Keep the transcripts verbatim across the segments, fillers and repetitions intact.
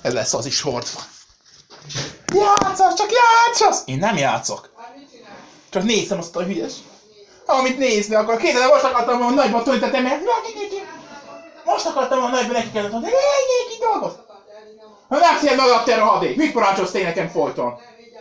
Ez lesz az is hordva. Játszasz, csak játszasz! Én nem játszok. Csak nézem azt a hülyes. Amit nézni akar. Kézzel, most akartam volna nagyban töltetem, mert... Most akartam volna nagyban neki kellett mondani, hogy ki dolgoz. Ha nem szél magad, te rohadék! Mit parancsolsz te nekem folyton?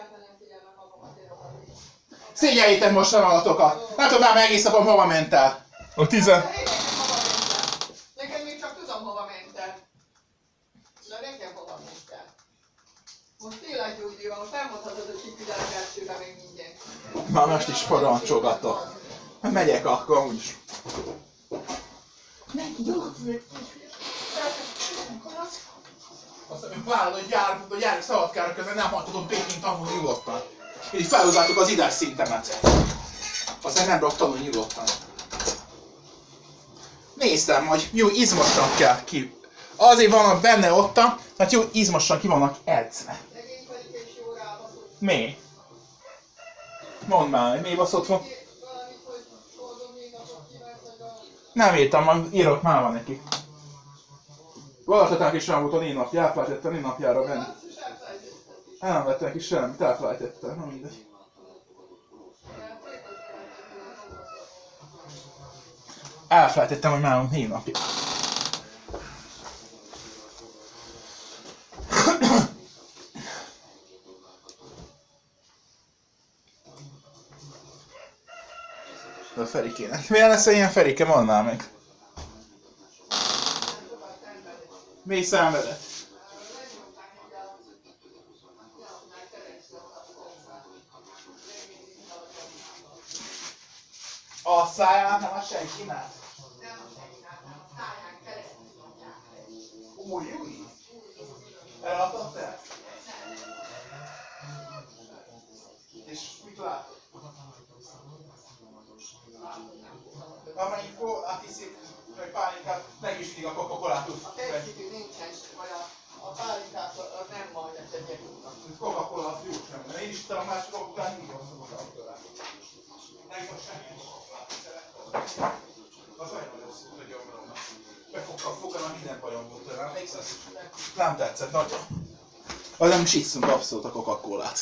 Szégyeljétek most a magatokat. Nem tudom már meg egész napon hova ment el. A tizen... Nekem még csak tudom hova ment el. De nekem hova ment el. Most tényleg nyugdíj van, most elmondhatod, hogy kiküldel elsőre még mindjárt. Már most is parancsolgatok. Megyek akkor úgyis. Neki dolgozni. Azt mondom, várod, hogy jár, hogy járok Szabadkára közben, nem hagyhatom békén tanulni nyugodtan. Így felhozzátok az idás szintemet. Aztán nem tudok tanulni nyugodtan. Néztem, hogy jó izmosan kell ki. Azért vannak benne ottan, mert jó izmosan ki vannak edzve. Mi? Mondd már, mi baszott van? Nem írtam, majd írok már van neki. Valatatánk is sem volt a én napja, elfelejtettem én napjára venni. El nem vettem neki semmit, elfelejtettem, na mindegy. Elfelejtettem, hogy már van én napja. A Ferikének. Milyen lesz ilyen Ferike? Mondd már meg. Mi szenvedett? A száján nem a senkinál? Nem a senkinál, hanem a száján keresztül mondják. Új, új! Eladtad te? És mit látod? Amennyikor áthiszik, hogy pálinkát, meg is mindig a Coca-Colát tud. A tejszítő nincsen, vagy a, a pálinkát az nem majd a tegyek tudnak. Coca-Cola az jó sem, mert én is tudom, más Coca-Colát mindig azt szokott Coca-Colát. Nem is most semmilyen Coca-Colát szerettem. Az olyan rossz volt a gyomromnak. Befogtam fogalma, minden bajom volt tőle. Nem tetszett nagyon. Az nem is iszunk abszolút a Coca-Colát.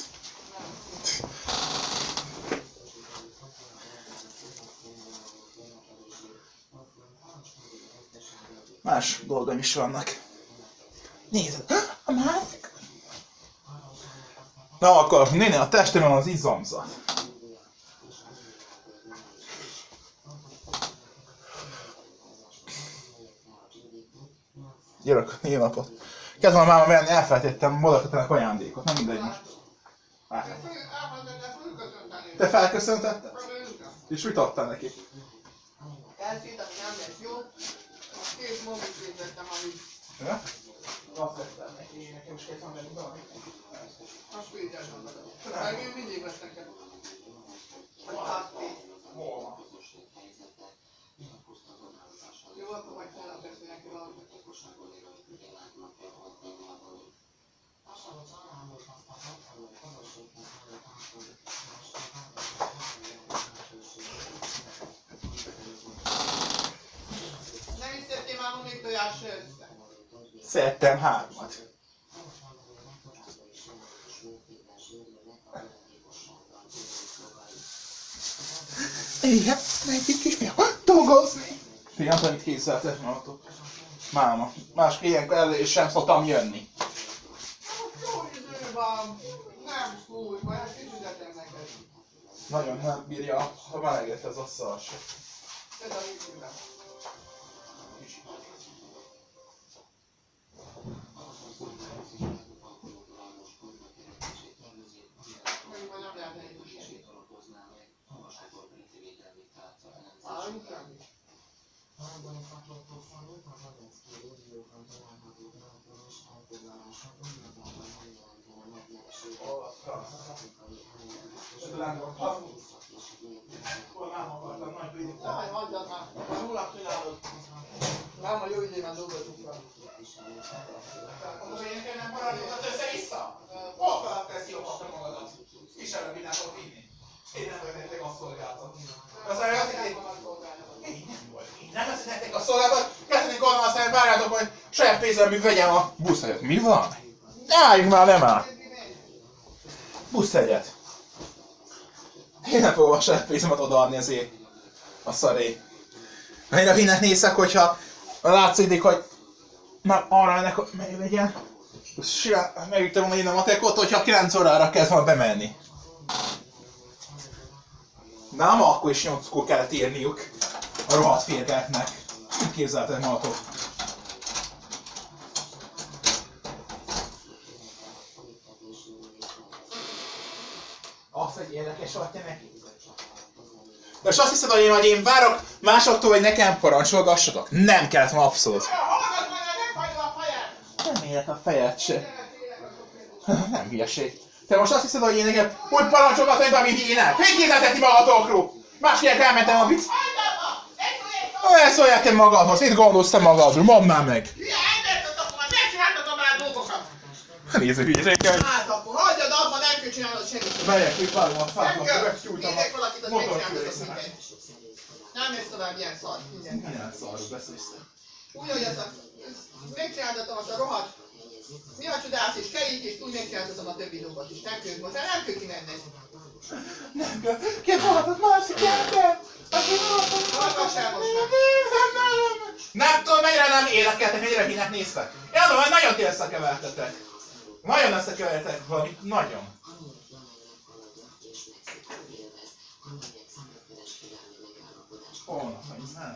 Más dolgaim is vannak. Nézd! A másik! Na akkor, néni, a testemben az izomzat. Gyerek, négy napot. Kezdem a máma venni, elfelejtettem Modakatának ajándékot, nem mindegy most. Te felköszöntetted? És mit adtál neki? Elszét, ami nem lesz jó. Két mobilét vettem, amit... Ja? Azt vettem neki, nekem is kellett mondani valamit. Azt védjel mondani. Meg én mindig vesz nekem. Vagy házték. Hol van? Jó, akkor majd holnap veszi neki valamit. Nem is szedtél már még tojásra össze? Szedtem hármat. Igen, egyik kisfiam, dolgozni! Figyelj, amit készítettek magatok. Máma, másik ilyenkor elő és sem szoktam jönni. Jó idő van, nem fúj, majd ezt kicsizetem neked. Nagyon nem bírja a meleget ez a szar se. Ez a vízűben. Mondjuk, nem lehet egy kicsit. Á, inkább is. Nem, hagyjad már. Múlnak csinálod. Nem, a jó időben dolgozunk fel. Mondom, én nekem nem maradjokat össze-vissza? Hol kell teszi jobbakra magadat? Is előbb mindentől vinni. Én nem vagyok nektek a szolgáltat. Aztán azt hitték, én nem vagyok. Én nem veszik nektek a szolgáltat. Kezdenek onnan, aztán várjátok, hogy saját pénzemű vegyem a buszhelyet. Mi van? Álljunk már, nem áll. Busz egyet. Én nem fogom a serpésemet odaadni azért a szaré. Én a hinnek nézek, hogyha látszik, hogy na arra ennek, hogy megvegyen. Megütöm volna innen a matekot, hogyha kilenc órára kezd volna bemenni. Na, ma akkor is nyolckor kellett írniuk a rohadt férgeknek. Mit képzeltek magatok? Az egy érdekes vagy te neki. De most azt hiszed, hogy én, hogy én várok másoktól, hogy nekem parancsolgassatok? Nem kellett volna abszolút. Nem érek a fejed se. Nem hülyeség. Te most azt hiszed, hogy én nekem úgy parancsolgatok, amit ének? Mit képzeltetti magatokról? Másképp elmentem a bic... Ne szólják te magadhoz, mit gondolsz te magadról? Mondd már meg! Hülye embert adok, majd megcsináltatom már dolgokat! Nézd a hülyeséggel! Hát akkor hagyjad abba, nem kell csinálnod semmit! Megyek, hogy várom a Nem fáknak, kell! megtyújtam Hívják valakit, az megcsináltad a motorfűrésznek. szintet! Nem lesz tovább ilyen szar, minden. Milyen szarról beszélsz te? Úgy, hogy az a... Megcsináltatom azt a rohadt... Mi a csodás és kerítést, úgy megcsináltatom a többi dolgot is. Nem kell most, nem kell kimenni. Nem kell, két magadot mászik ember! Hallgass el most már! Nem tudom, mennyire nem érdekeltek, mennyire hínek néztek. Én adom, hogy nagyon ti összekevertetek. Nagyon összekevertetek valamit, nagyon. Holnap, hogy nem.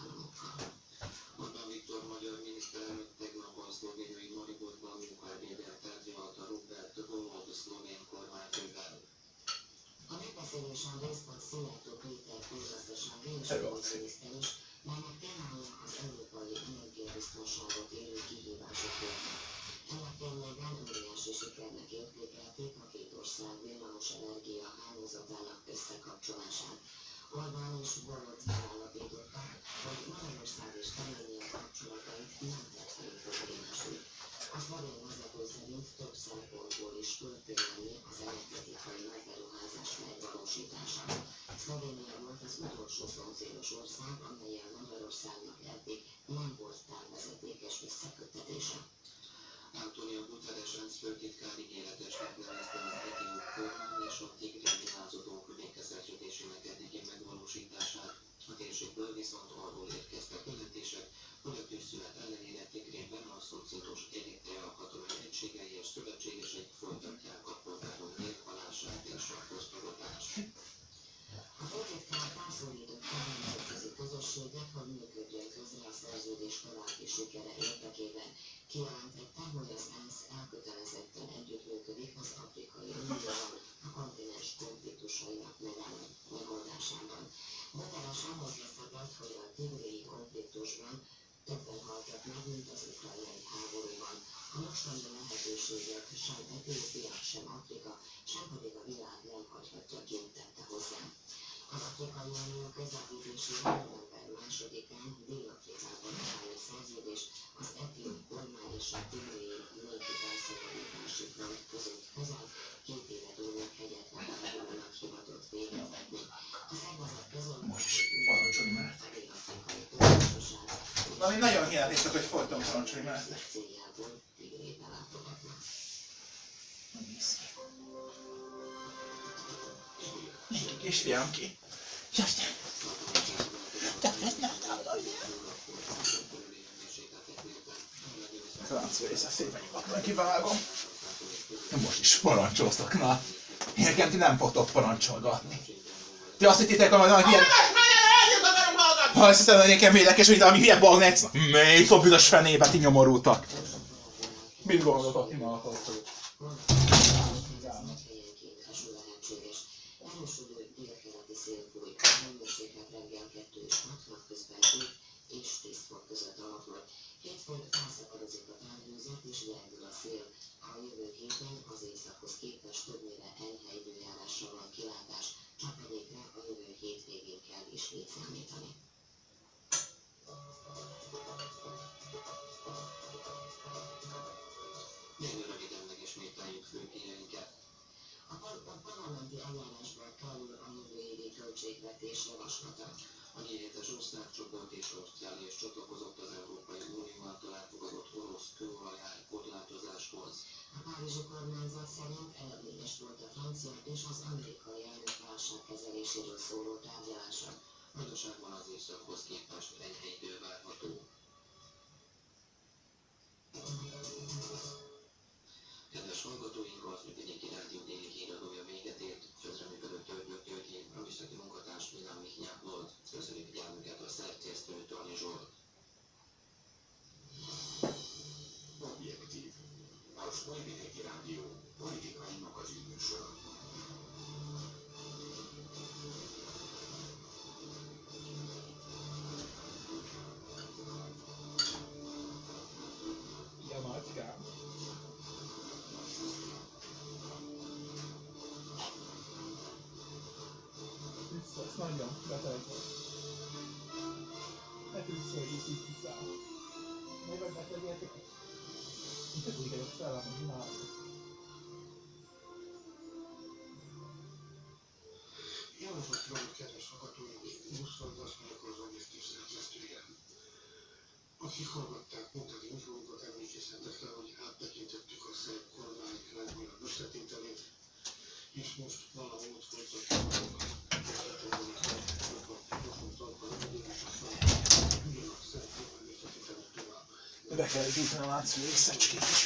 Orbán Viktor magyar miniszterelnök tegnap a szlovéniai Mariborban munkaebéddel tárgyalt a Robert Golob szlovén kormányfővel. A megbeszélésen részt vett Szijjártó Péter közgazdasági és pénzügyminiszter is, melynek témája az európai energiabiztonságot érő kihívásokról. Ennek fényében óriási sikernek értékelték a két ország villamos energia hálózatának összekapcsolását. Orbán és Golob megállapították, hogy Magyarország és Szlovénia kapcsolatait nem tették problémásul. A szlovén vezető szerint több szempontból is történelmi az energetikai nagyberuházás megvalósítása. Szlovénia volt az utolsó szomszédos ország, amellyel Magyarországnak eddig nem volt távvezetékes összeköttetése. Antonio Guterres ENSZ főtitkár ígéretesnek nevezte az etióp kormány és a tigrei lázadók békeszerződésének eddigi megvalósítását. A térségből viszont arról érkeztek jelentések, hogy a tűzszünet ellenére Tigrében a szomszédos Eritrea katonai egységei és szövetségeseik folytatják a polgárok néphalását és a köztudatást. A főtitkár felszólította a nemzetközi közösséget, hogy működjön közre a szerződés további sikere érdekében. Kijelentette, hogy az ENSZ elkötelezetten együttműködik az Afrikai Unióval a kontinens konfliktusainak megoldásában. Guterres emlékeztetett, hogy a tigréi konfliktusban többen haltak meg, mint az ukrajnai háborúban. A mostani lehetőséget sem Etiópia, sem Afrika, sem pedig a világ nem hagyhatja kint, tette hozzá. Az Afrikai Unió közvetítésére november másodikán Dél-Afrikában álló szerződés az etióp kormány és a tigréi népi felszabadítási front között közel két éve túló kegyetlen háborúnak hivatott véget vetni. A szervezet között Most is parancsolni már. a dél-afrikai köztársaság Valami nagyon hiányzik, hogy folyton parancsolni már. céljából Tigrébe látogatnak. Kisfiam ki. Jöjjön. Franc része szépen nyugodtan kivágom. Most is parancsoltak, na. Nekem ti nem fogtok parancsolgatni. Ti azt hittétek, hogy nagy ilyen... Ha azt hiszem, hogy nekem érdekes, hogy ami hülye bagnetsz. Mély szobüdös fenébe, ti nyomorultak. Mit gondoltok ti magatokról? Helyenként eső lehetséges. Erősödő délkeleti szél fúj, hőmérséklet reggel kettő és hat, napközben öt és tíz fok között alakul. Hétfőn felszakadozik a távhőzet és gyengül a szél. A jövő héten az északhoz képest többnyire enyhe időjárásra van kilátás, csapadékra a jövő hétvégén kell ismét számítani. Nagyon röviden megismételjük fő híreinket. A parlamenti eljárásban kerül a jövő évi költségvetés javaslata. A G hétes országcsoport és Ausztrália is csatlakozott az Európai Unió által elfogadott orosz kőolaj korlátozáshoz. A párizsi kormányzat szerint eredményes volt a francia és az amerikai elnök válságkezeléséről szóló tárgyalása. Vajdaságban az éjszakhoz képest enyhe idő várható. Kedves hallgatóink, az Újvidéki Rádió déli híradója véget ért. Közreműködött Törgyök Györgyi, a műszaki munkatárs Milán Michnyák volt. Köszönjük figyelmüket a szerkesztő Tony Zsolt. Objektív. Az Újvidéki Rádió politikai magazinműsora. Ja, nagykám. Vissza, ez nagyon beteg volt. Ne tudsz szólni, hogy így picál. Még vagy betegyetek? Itt ez úgy kellett fel, hogy imádom. Jó napot kívánok, kedves hallgatóink! Buszfald azt mondjuk az objektív szerkesztője. Akik hallgatták munkati műsorunkat, emlékezhetek rá, hogy áttekintettük a szerb kormány legújabb összetételét, és most valahol ott folytatjuk magunkat. Ugyanak szerb kormány összetételét tovább. Be kell jutni a látszó összecskét is.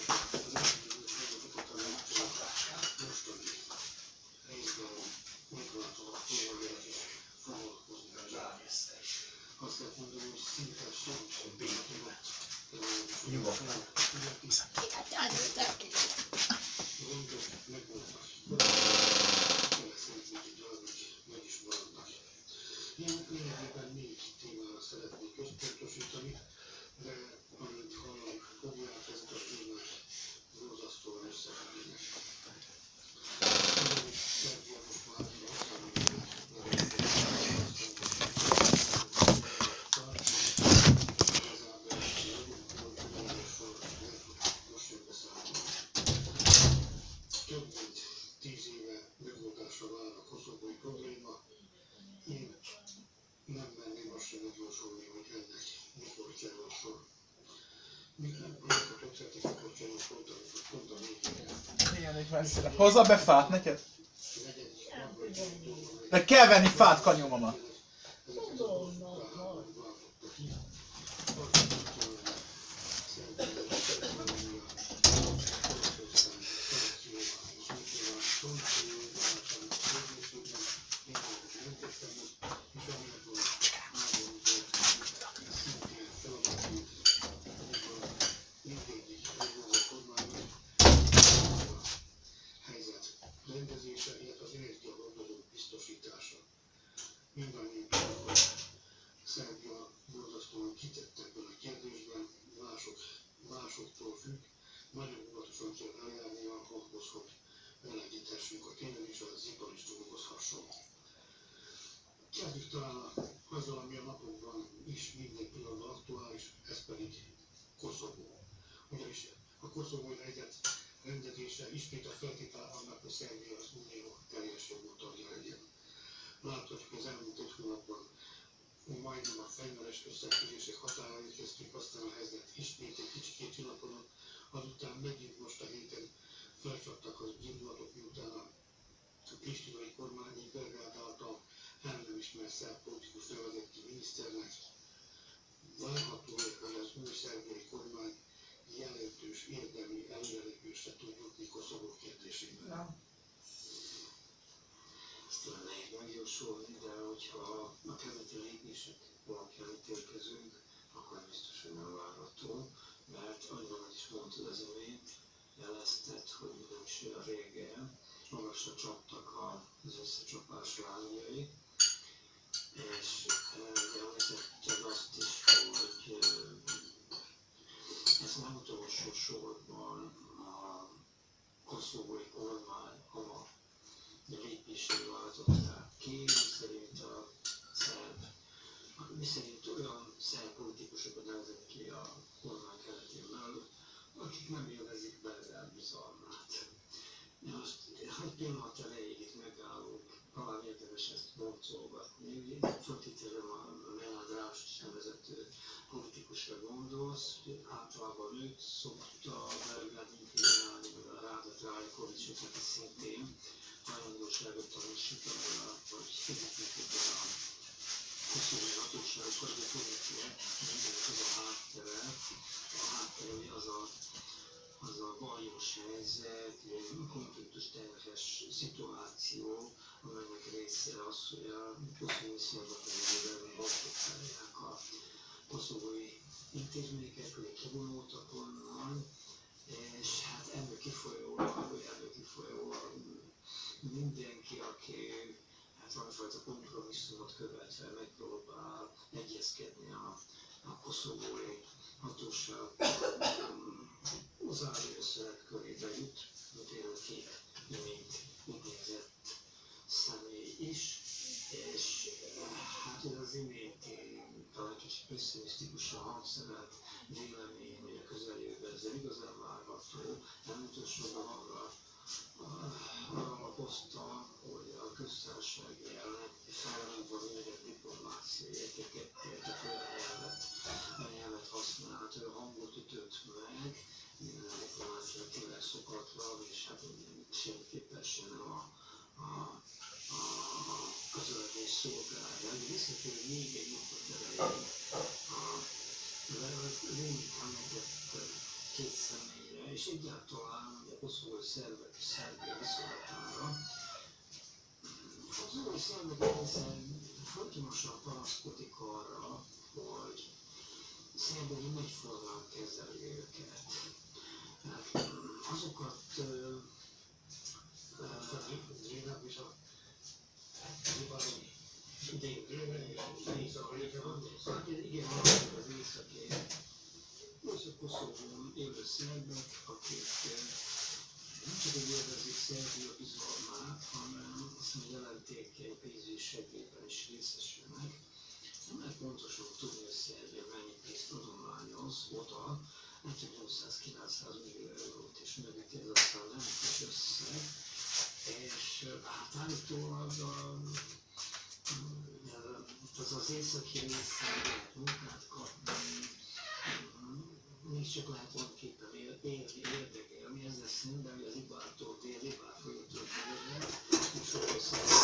Mostani részben Mikulától a kormányért is foglalkozni rá. Azt lehet mondani, hogy szinte semmi sem békében. Nyugodtan. Gondok megvoltak. Szeretnék egy darabig meg is maradnak. Én lényegében négy témára szeretnék központosítani, de amint hallom, fogják ezek a témák borzasztóan összefüggnek. Ugyanis Szerbia most már több mint tíz éve megoldásra vár a koszovói probléma. Én nem merném azt sem megjósolni, hogy ennek mikor kerül sor. Mikor ötletek, mikor kerül sor, amikor pont a végére. Igen, egy messzire. Hozza be fát neked? De kell venni fát, kanyomama. Rendezése, illetve az energiahordozók biztosítása. Mindannyian tudjuk, hogy Szerbia borzasztóan kitett ebben a kérdésben, mások, másoktól függ, nagyon óvatosan kell eljárni ahhoz, hogy elegyítessünk a tényen, és az ipar is dolgozhasson. Kezdjük talán azzal, ami a napokban is minden pillanatban aktuális, ez pedig Koszovó. Ugyanis a koszovói helyzet rendezése ismét a feltétel annak, hogy Szerbia az unió teljes jogú tagja legyen. Láthatjuk, hogy az elmúlt öt hónapban majdnem a fegyveres összetűzések határa érkeztünk, aztán a helyzet ismét egy kicsikét csillapodott, azután megint most a héten felcsaptak az indulatok, miután a pristinai kormány így Belgrád által el nem ismert szerb politikus nevezett ki miniszternek. Várható, hogy az új szerbiai kormány jelentős érdemi előrelépésre tud jutni Koszovó kérdésében. No. Ezt nehéz megjósolni, de hogyha a keleti lépések alapján ítélkezünk, akkor biztos, hogy nem várható, mert annyira is mondtad az imént, jelezted, hogy nem is olyan régen magasra csaptak az összecsapás lángjai, és említetted azt is, hogy ez nem utolsó sorban a koszovói kormány a lépését váltották ki, miszerint a szerb, miszerint olyan szerb politikusokat nevezett ki a kormány keretén belül, akik nem élvezik Belgrád bizalmát. Most, egy pillanat elejéig itt megállunk, talán érdemes ezt boncolgatni. Föltételem a Melandrást nevezető politikusra gondolsz, általában őt szokta Belgrád inklinálni, meg a aki szintén hajlandóságot tanúsít arra, hogy segítnek a koszovói hatóságokat, de tudják, mindenek az a háttere, a háttere ugye az a, az a baljós helyzet, egy konfliktus terhes szituáció, amelynek része az, hogy a koszovói szervek bosszúkálják a koszovói intézményeket, hogy kivonultak onnan, és hát ebből kifolyólag, vagy ebből kifolyólag mindenki, aki hát valamifajta kompromisszumot követve megpróbál egyezkedni a, a koszovói hatóság az áldozat körébe jut, de például két imént úgynevezett személy is, és hát ez az iménti talán kicsit pessimisztikusan hangszerelt vélemény, hogy a közeljövőben ez igazán várható, nem utolsóban arra alapozta, hogy a köztársaság elnök felrúgva végett diplomáciai értéket, tehát olyan nyelvet, olyan nyelvet használt, olyan hangot ütött meg, minden diplomácia tényleg szokatlan, és hát semmiképpen sem a, a, a, a közöldés szolgálja. Visszatérő még egy napot elején, a Lénit említett két személyre, és egyáltalán a koszovói szervek és Szerbia viszonylatára. A koszovói szervek egészen folytonosan panaszkodik arra, hogy Szerbia nem egyformán kezeli őket. Hát, azokat Gyénap és a Libanon idején igen, az északi most a Koszovón élő szerbek, akik nem csak hogy élvezik Szerbia bizalmát, hanem azt mondja, jelentékeny pénzügyi segélyben is részesülnek. Nem lehet pontosan tudni, hogy Szerbia mennyi pénzt adományoz oda, hát hogy nyolcszáz-kilencszáz millió eurót, és mögött ez aztán nem kis összeg, és hát állítólag az az északi részen lehet munkát kapni, még csak lehet valaképpen élni, érdekelni, ezzel szemben, hogy az Ibártól dél, Ibár folyótól délre, és sokkal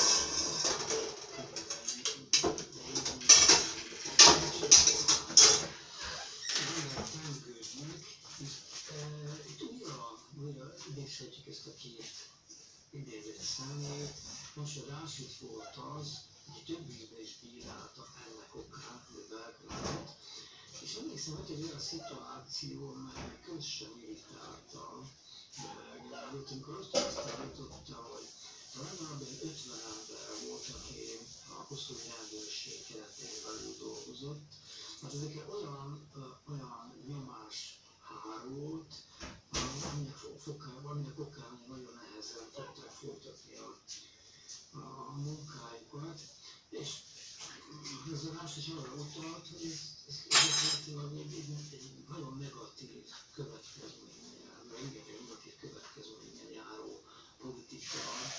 itt újra, újra idézhetjük ezt a két idézett személyt. Most a Rásit volt az, hogy több ízben is bírálta ennek okát, hogy Belgrádot. És emlékszem, hogy egy olyan szituáció, mely közösen irritálta Belgrádot, amikor azt tapasztalította, hogy legalább ötven ember volt, aki a koszovói rendőrség keretén belül dolgozott. Hát ezekre olyan, olyan nyomás hárult, aminek okán nagyon nehezen tudták folytatni a, a munkájukat, és ez a más is arra utalt, hogy ez, ez, ez egy, egy nagyon negatív következménnyel, vagy igen, egy negatív következménnyel járó politika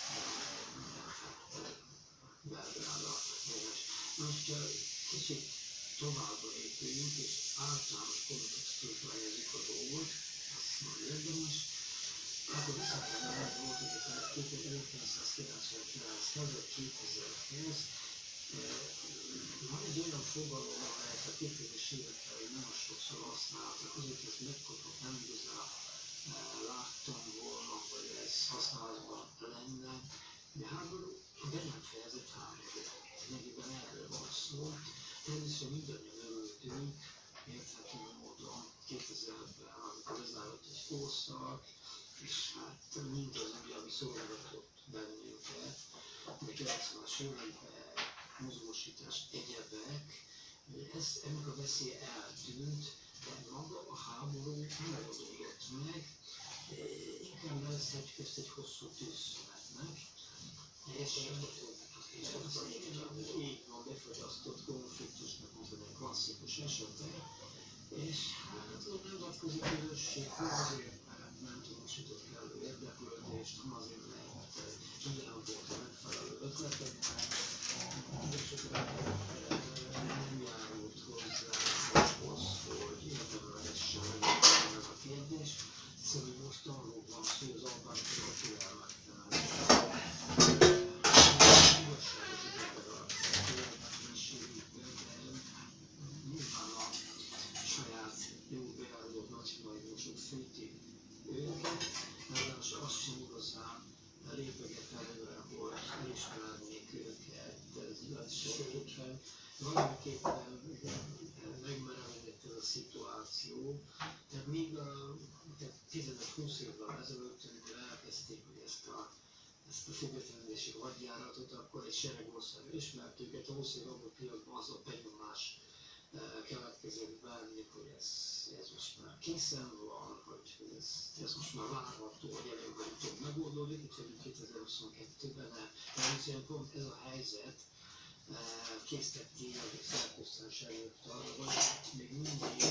Belgrádra. Most kicsit tovább lépünk, és általános kontextusba helyezik a dolgot, ez nagyon érdemes. Akkor vissza kell menni, volt, hogy ezerkilencszázkilencvenkilenchez, kétezerhez, van egy olyan fogalom, amelyet a kétezres években nem sokszor használtak, azért ezt megkapott, nem igazán láttam volna, hogy ez használatban lenne, de háború be nem fejezett háború. Lényegében erről van szó. Természetesen mindannyian örültünk, érthető módon kétezerben, amikor lezárult egy korszak, és hát mindaz, ami szolgáltatott bennünket, de kilencvenes években mozgósítás, egyebek, ez, ennek a veszélye eltűnt, de maga a háború nem oldódott meg, inkább nevezhetjük ezt egy hosszú tűzszünetnek, és ez így van befagyasztott konfliktusnak, mint egy klasszikus esete, és hát a nemzetközi közösség azért nem tanúsított kellő érdeklődést, hanem azért, mert ilyen volt a megfelelő ötletek, és nem járult hozzá ahhoz, hogy érdemlegesen megjelentsen ez a kérdés. Egyszerűen most arról van szó, hogy az albán követőelmek azt sem igazán lépeget előre, hogy elismernék őket, sőt, valamiképpen megmerevedett ez a szituáció. Tehát még a tizenöt-húsz évvel ezelőtt, amikor elkezdték ezt a ezt a függetlenedési hadjáratot, akkor egy sereg ország ismert őket, valószínűleg abban a pillanatban az a benyomás keletkezett bennük, hogy ez, ez most már készen van, hogy ez, ez most már várható, hogy előbb-utóbb megoldódik, itt vagyunk kétezer-huszonkettőben, de pont ez a helyzet készteti a szerkesztőséget arra, hogy még mindig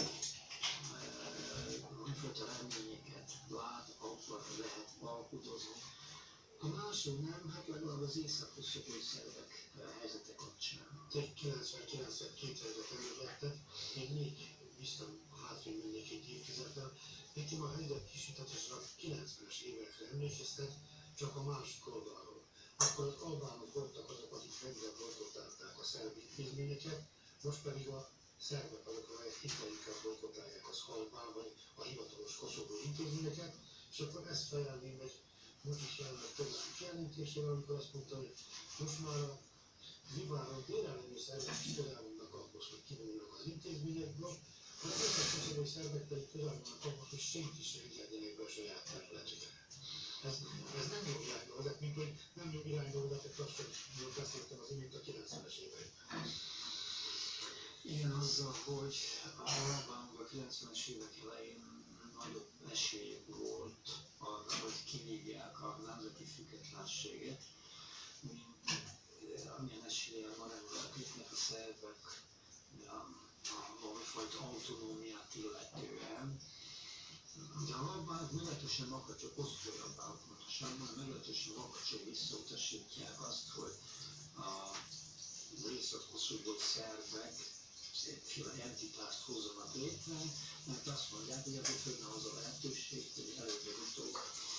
egyfajta reményeket lát, akkor lehet alkudozni. A másod nem, hát legalább az észak-koszovói szervek helyzete kapcsán. Egy kilencvenkilencet kétezret elővettek, én még biztos hátrébb mennék egy évtizeddel. Nekem a helyzet kisítatásra a kilencvenes évekre emlékeztet, csak a másik oldalról. Akkor az albánok voltak azok, akik fegyvert bolykotálták a szerb intézményeket, most pedig a szerbek azok, amelyek hitelikkel bolykotálják az albán vagy a hivatalos koszovói intézményeket, és akkor ezt fejelném egy Mutis elnök közötti kijelentésére, amikor azt mondta, hogy most már a Zibáron délellenő szervek is közel vannak ahhoz, hogy kivonulnak az intézményekből, a észak-koszovói szervek pedig közel vannak ahhoz, hogy senki sem engedjenek be a saját területükre. Ez, ez nem jó irányba vezet, mint hogy nem jó irányba vezetett azt, hogy beszéltem az imént a kilencvenes években. Igen, azzal, hogy a albánok a kilencvenes évek elején nagyobb esély volt arra, hogy kivívják a nemzeti függetlenséget, mint amilyen eséllyel ma rendelkeznek a szervek valamifajta autonómiát illetően. De a albánok meglehetősen makacsok, osztói albánok pontosabban, meglehetősen makacsok visszautasítják azt, hogy a észak-koszovói szervek egyféle entitást hozzanak létre, mert azt mondják, hogy akkor fönn az a lehetőség, hogy előbb-utóbb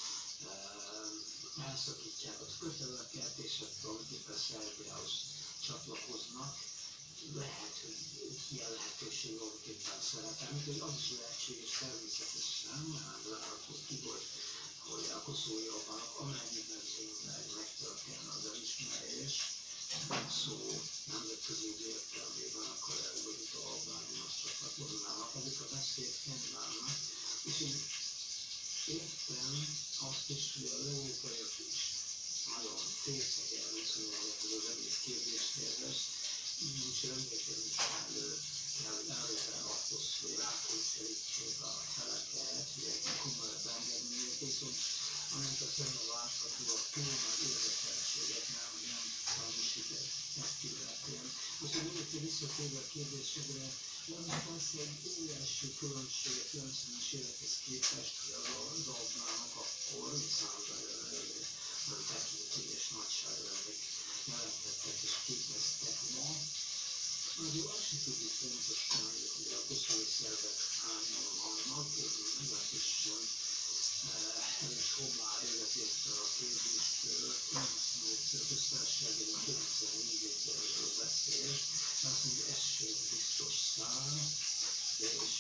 uh, elszakítják a köteleket, és akkor valamiféle Szerbiához csatlakoznak. Lehet, hogy ilyen lehetőség valamiféle szerepel, mint hogy az is lehetséges természetesen, mert látható ki, hogy, hogy a koszovói albánok amennyiben tényleg megtörténne az elismerés, szó nemzetközi értelmében akkor előbb-utóbb albánihoz csatlakoznának, azok a beszéd fennállnak, és én értem azt is, hogy az európaiak is nagyon félszegen viszonyulnak az egész kérdéshez, és rendelkezés elő kell előre ahhoz, hogy rákényszerítsék a feleket, hogy egy komolyabb engedmények, viszont amint a szemben látható, a túl nagy érdekeltséget nem, nem tanúsített ezt illetően. Úgyhogy mindenki visszatérve a kérdésedre, van persze egy óriási különbség a kilencvenes évekhez képest, hogy az albánok akkor, számomra nem tekintélyes nagyságrendek jelentettek és képeztek ma. Azért azt sem tudjuk pontosan, hogy a koszovói szervek hányan vannak, és meglehetősen erős hommá életi ezt a kérdéskör, nem azt mondja, hogy a köztársaságban a tizennégy évről beszél, de azt mondja, ez sem biztos szám, és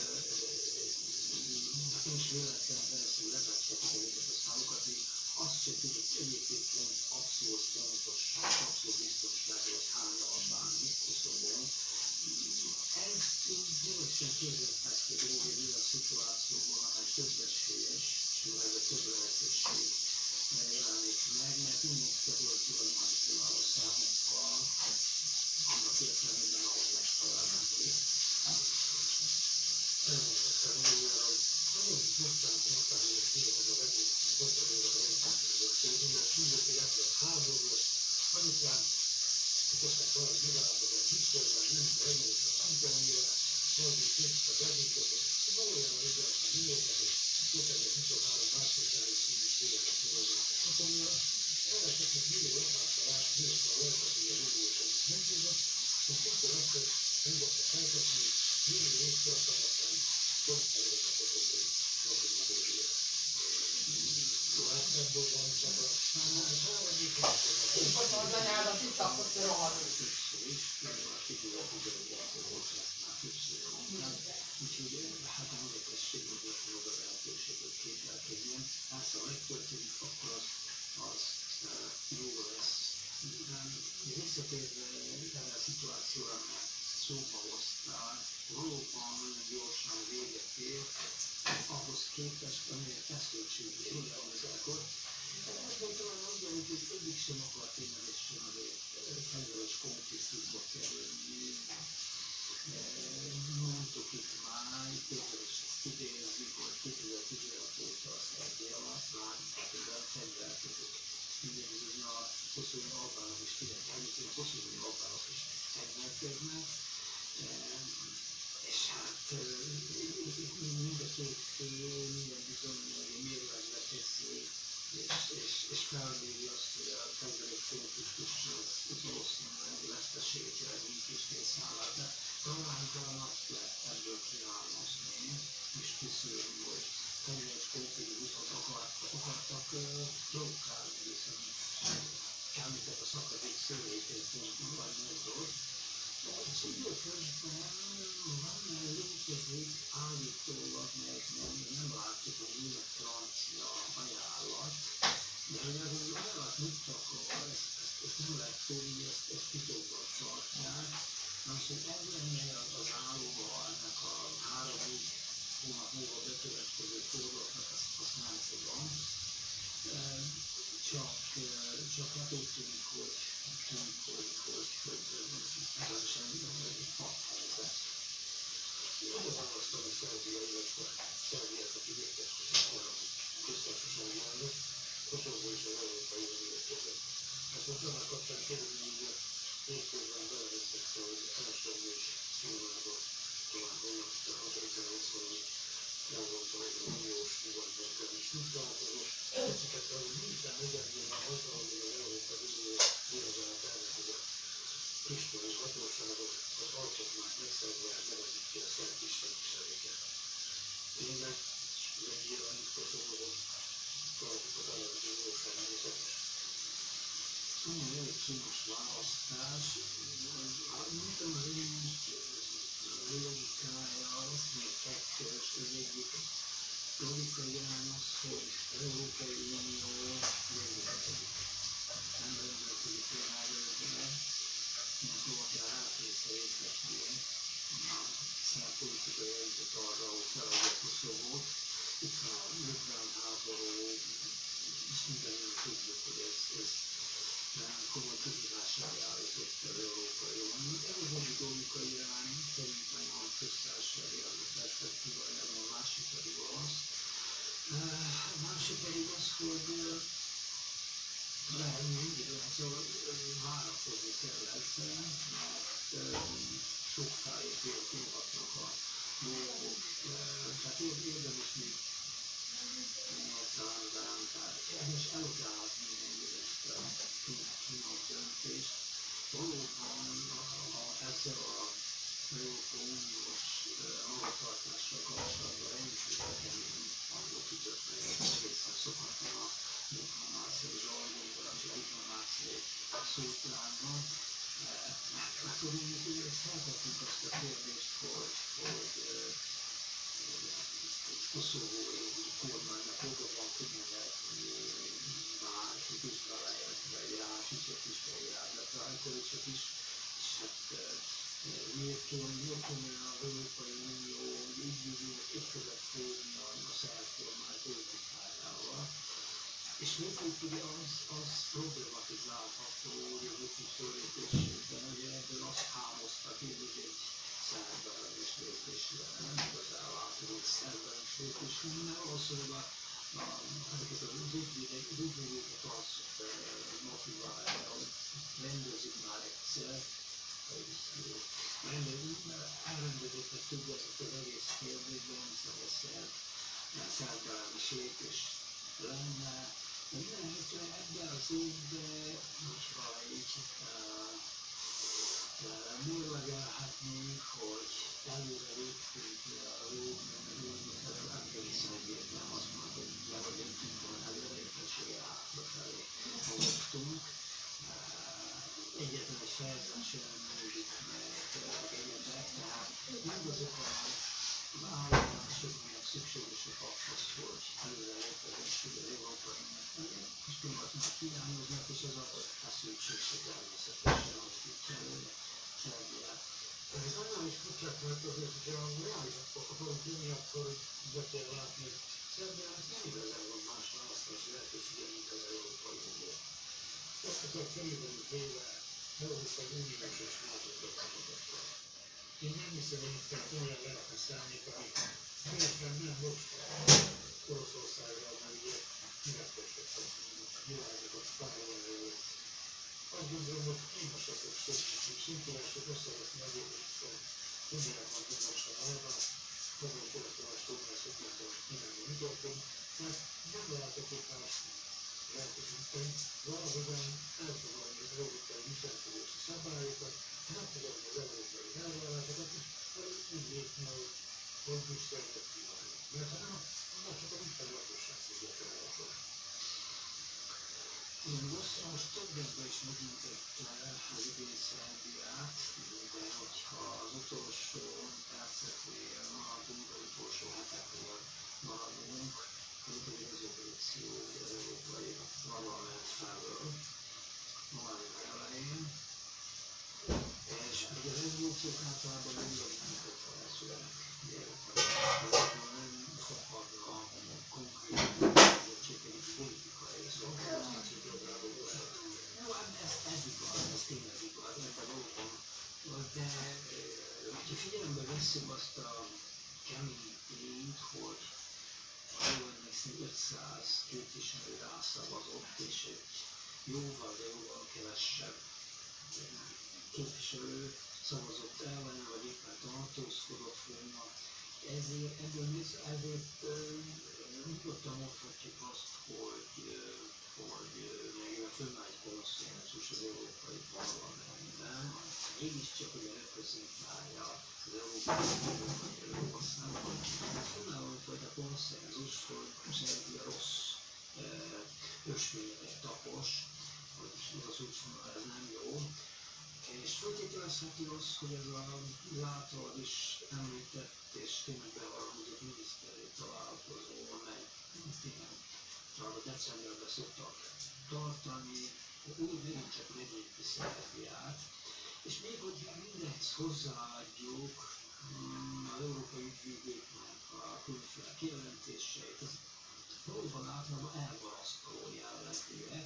nem is véletlen persze, hogy lebegtetik ezeket a számokat, hogy azt sem tudjuk egyébként abszolút pontosan, abszolút biztonságról, hogy hány albán mit Koszovón. Ez nyilván kézzelfekvő dolog, hogy olyan szituációban, amely többességes, és ez a több lehetőség jelenik meg, mert mindenki gyakorlatilag manipuláló számokkal, annak értelemben, ahol megtalálnak ki. Természetesen mondja, hogy nagyon mostán értelmű, hogy hívok az a egész Koszovóra a rendszerűzőség, mert mindenki ebből háborús, anyukán, kitesznek valami megállapodott, Viktorban, nem tudom, remények a Antonira, valami készít a bezintot, és valójában egyáltalán nem érkezik, kétezer huszonhárom másodjára szívű szélenek nyilván. Antonira, elleteknek millió lapással rá, nyilván a lelket, hogy a milliósan nem tudnak, és akkor azt, hogy nem volt a fejtetni, millió résztartam, aztán pont előtt a koszovói lakosságokért. Szóval ebből van csak a három évben. Hogyha az anyádat itt, akkor te rohadsz. Úgyhogy hát a érdekesség, hogy az a lehetőség, hogy kételkedjen. Persze a legtöbb visszatérve erre a szituációra, mert szóba hoztál, valóban nagyon gyorsan véget ér, ahhoz képest, amilyen feszültségű érzem ezekor. Azt gondolom, hogy egyik sem akar ténylegesen azért fegyveres konfliktusba kerülni. Mondtuk itt már, tényleg ezt idézzük, hogy kétezer-tizenhat óta a Szerbia alatt már a fegyverkezők minden bizony a koszovói albánok is kiderült, hogy a koszovói albánok is fegyverkeznek. És hát mind a két fél minden bizony mérlegbe teszi, és, és, és felméri azt, hogy a fegyveres konfliktus az valószínűleg veszteséget jelent mindkét fél számára, de talán talán azt lehet ebből kiálmozni, és kiszűrni, hogy fegyveres konfliktusot akartak, akartak provokálni, hiszen említett a szakadék szövőjét, most majd mondod. És időközben van létezik állítólag, mert nem, nem látjuk a német-francia ajánlat, de hogy ez az ajánlat mit akar, ezt, ezt, ezt nem lehet tudni, ezt, ezt titokban tartják. Most, hogy ez lenne az állóba ennek a három-négy hónap múlva bekövetkező fordulatnak, azt, azt nem tudom. Csak, csak hát úgy tűnik, hogy tűnik, hogy, hogy, hogy teljesen egy padhelyzet. Az a választani Szerbia, illetve Szerbiát, aki végtestesen vannak köztársasági elnök, Koszovó és az Európai Unió között. Ezt most annak kapcsán kérdezni, hogy hétfőben bejelentette, hogy Elestorni és Szilvánban tovább vannak, de hatodikán ott van, hogy elmondta, hogy az uniós nyugatban is mit találkozott. Egyiket, hogy miután negyedjében azzal, hogy az Európai Unió nyilvánát elnek, hogy a pristinai hatóságok az alkotmányt megszerzve nevezik ki a szerb kisebbségeket. Tényleg megnyilvánít Koszovóban tartjuk az állami unióság nézetes. Szóval elég csinos választás. Mondtam, az én logikája még kettős, az egyik logika irány az, hogy az Európai Unió megvezetik. Nem vezetik rá vezetően, mert Szlovákia rákész részletlen a szerb politikai elit arra, hogy feladja Koszovót. Itt van a ukrán háború, és mindannyian tudjuk, hogy ez, ez komoly kihívásra állított az Európai Unió. Ez az egyik logika irány, szerintem a köztársasági elnök perspektívájában, a másik pedig az. A másik pedig az, hogy lehet mindig lehet, szóval várakozni kell ezzel, mert sok fájét félkulhatnak a dolgok. Tehát érdemes még nyilván, tehát érdemes elodázni ezt a kínos döntést. Valóban ezzel a Európai Uniós magatartással kapcsolatban rengetegen hangot ütött meg, egészen szokatlan a diplomáciai zsargonban, és a diplomáciai szótárban. Mert hogy feltettünk azt a kérdést, hogy, hogy koszovói kormánynak joga van kinevetni már Fisbaláját, vagy Rásicot is, vagy Rajkovicsot is, és hát miért kéne az Európai Unió úgy bizonyos ötkövet fogni a szerb kormány politikájával. És végül ugye az, az problematizálható, hogy az ötköv szörnyítésében, ugye ebből azt hámoztak, hogy egy szerb ellenes lépésre, nem igazán látom, hogy szerb ellenes lépésre, mert valószínűleg ezeket az ügyvédeket az motiválja, hogy rendezik már egyszer, elrendeződtek tudja ezt az egész kérdésben, hiszen a szerb szerb ellenes lépés lenne. Minden esetre ebben az évben, hogyha így mérlegelhetnénk, hogy előre léptünk a lépni egészen egyértelműen azt mondom, hogy legalább léptünk volna előre, lépteséggel hátrafelé haladtunk. Egyetlen egy fejezet sem működik meg egyetek, tehát mind azok a vállalatások, amelyek szükségesek ahhoz, hogy előre léptessük az Európai Uniót. És pillanatnyilag hiányoznak, és ez a feszültség természetesen, kezdeni, akkor be kell látni, hogy Szerbiának nem igazán van más választási lehetősége, mint az Európai Unió. Gyakorlatilag körülbelül véve Európai Uniós és NATO tagokkal. Én nem hiszem, hogy itt olyan lehetne számít, amit teljesen nem most Oroszországgal, mert ugye nyilatkoztattak világokat párolni. Azt gondolom, hogy kínosatok szoktuk, szintulásokat össze lesz megérteni, tudják majd, hogy most a arra, foglalkoztatást tudják szokítani, mindenki mikrofon, mert nem látok itt más lehetőségben, valahogyan elfogadni az európai viselkedési szabályokat, nem fogadni az európai elvárásokat, és úgy lépni, hogy Brüsszelnek kívánni. Mert ha nem, akkor csak a vitán lakosság tudja felolvasni. Moszkva most többekben is megintette az idén Szerbiát, de hogyha az utolsó perceknél maradunk, az utolsó heteknél maradunk, akkor egy rezolúció az Európai Parlament felől november elején, és ugye a rezolúciók általában mindig nem kötelezőek, ezekből nem fakadna konkrét egy politikai szolgálatot. Jó, ez, ez igaz, ez tényleg igaz, ebben valóban, de ha figyelembe vesszük azt a kemény tényt, hogy jól emlékszem ötszáz képviselő rászavazott, és egy jóval, de jóval kevesebb képviselő szavazott ellene, vagy éppen tartózkodott volna. Ezért ebből ezért nyugodtan mondhatjuk azt, hogy hogy még fönnáll egy konszenzus az Európai Parlamentben, mégiscsak ugye reprezentálja az Európai Unió országokat. Fönnáll egyfajta konszenzus, hogy Szerbia rossz ösvényre tapos, hogy az úgy mondja, ez nem jó. És feltételezhető az, hogy ez az általad is említett és tényleg beharangzott miniszteri találkozó, amely tényleg talán decemberben szoktak tartani, úgy megint csak megnyitni Szerbiát, és még hogy mindent hozzáadjuk az Európai Ügyvédéknek a különféle kijelentéseit, ez valóban általában elvarasztó jellegűek.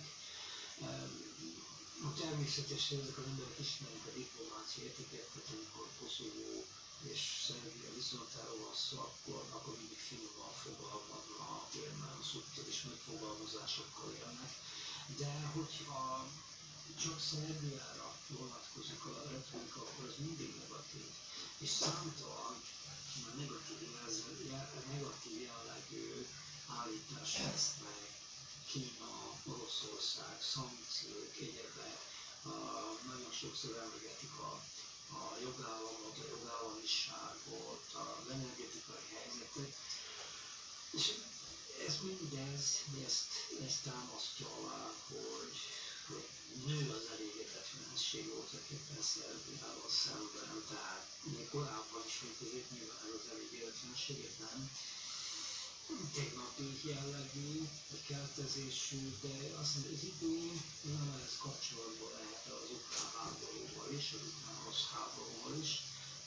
Természetesen ezek az emberek ismerik a diplomácia etikettet, amikor Koszovó és Szerbia viszontáról van szó, akkor, akkor mindig finoman fogalmaznak, nem szubtilis megfogalmazásokkal élnek. De hogyha csak Szerbiára vonatkozik a retorika, akkor ez mindig negatív. És számtalan negatív, negatív jellegű állítás vesznek Kína, Oroszország, szankciók, egyebek, nagyon sokszor emlegetik a, a jogállamot, a jogállamiságot, az energetikai helyzetet, és ez mindez, ezt, ezt támasztja alá, hogy, hogy nő az elégedetlenség voltak éppen Szerbiával szemben, tehát még korábban is, mint azért nyilván ez az elégedetlenséget nem tegnapi jellegű, a keltezésű, de azt mondja, az idő nem ez kapcsolatban lehet az ukrán háborúval is, az ukrán-orosz háborúval is.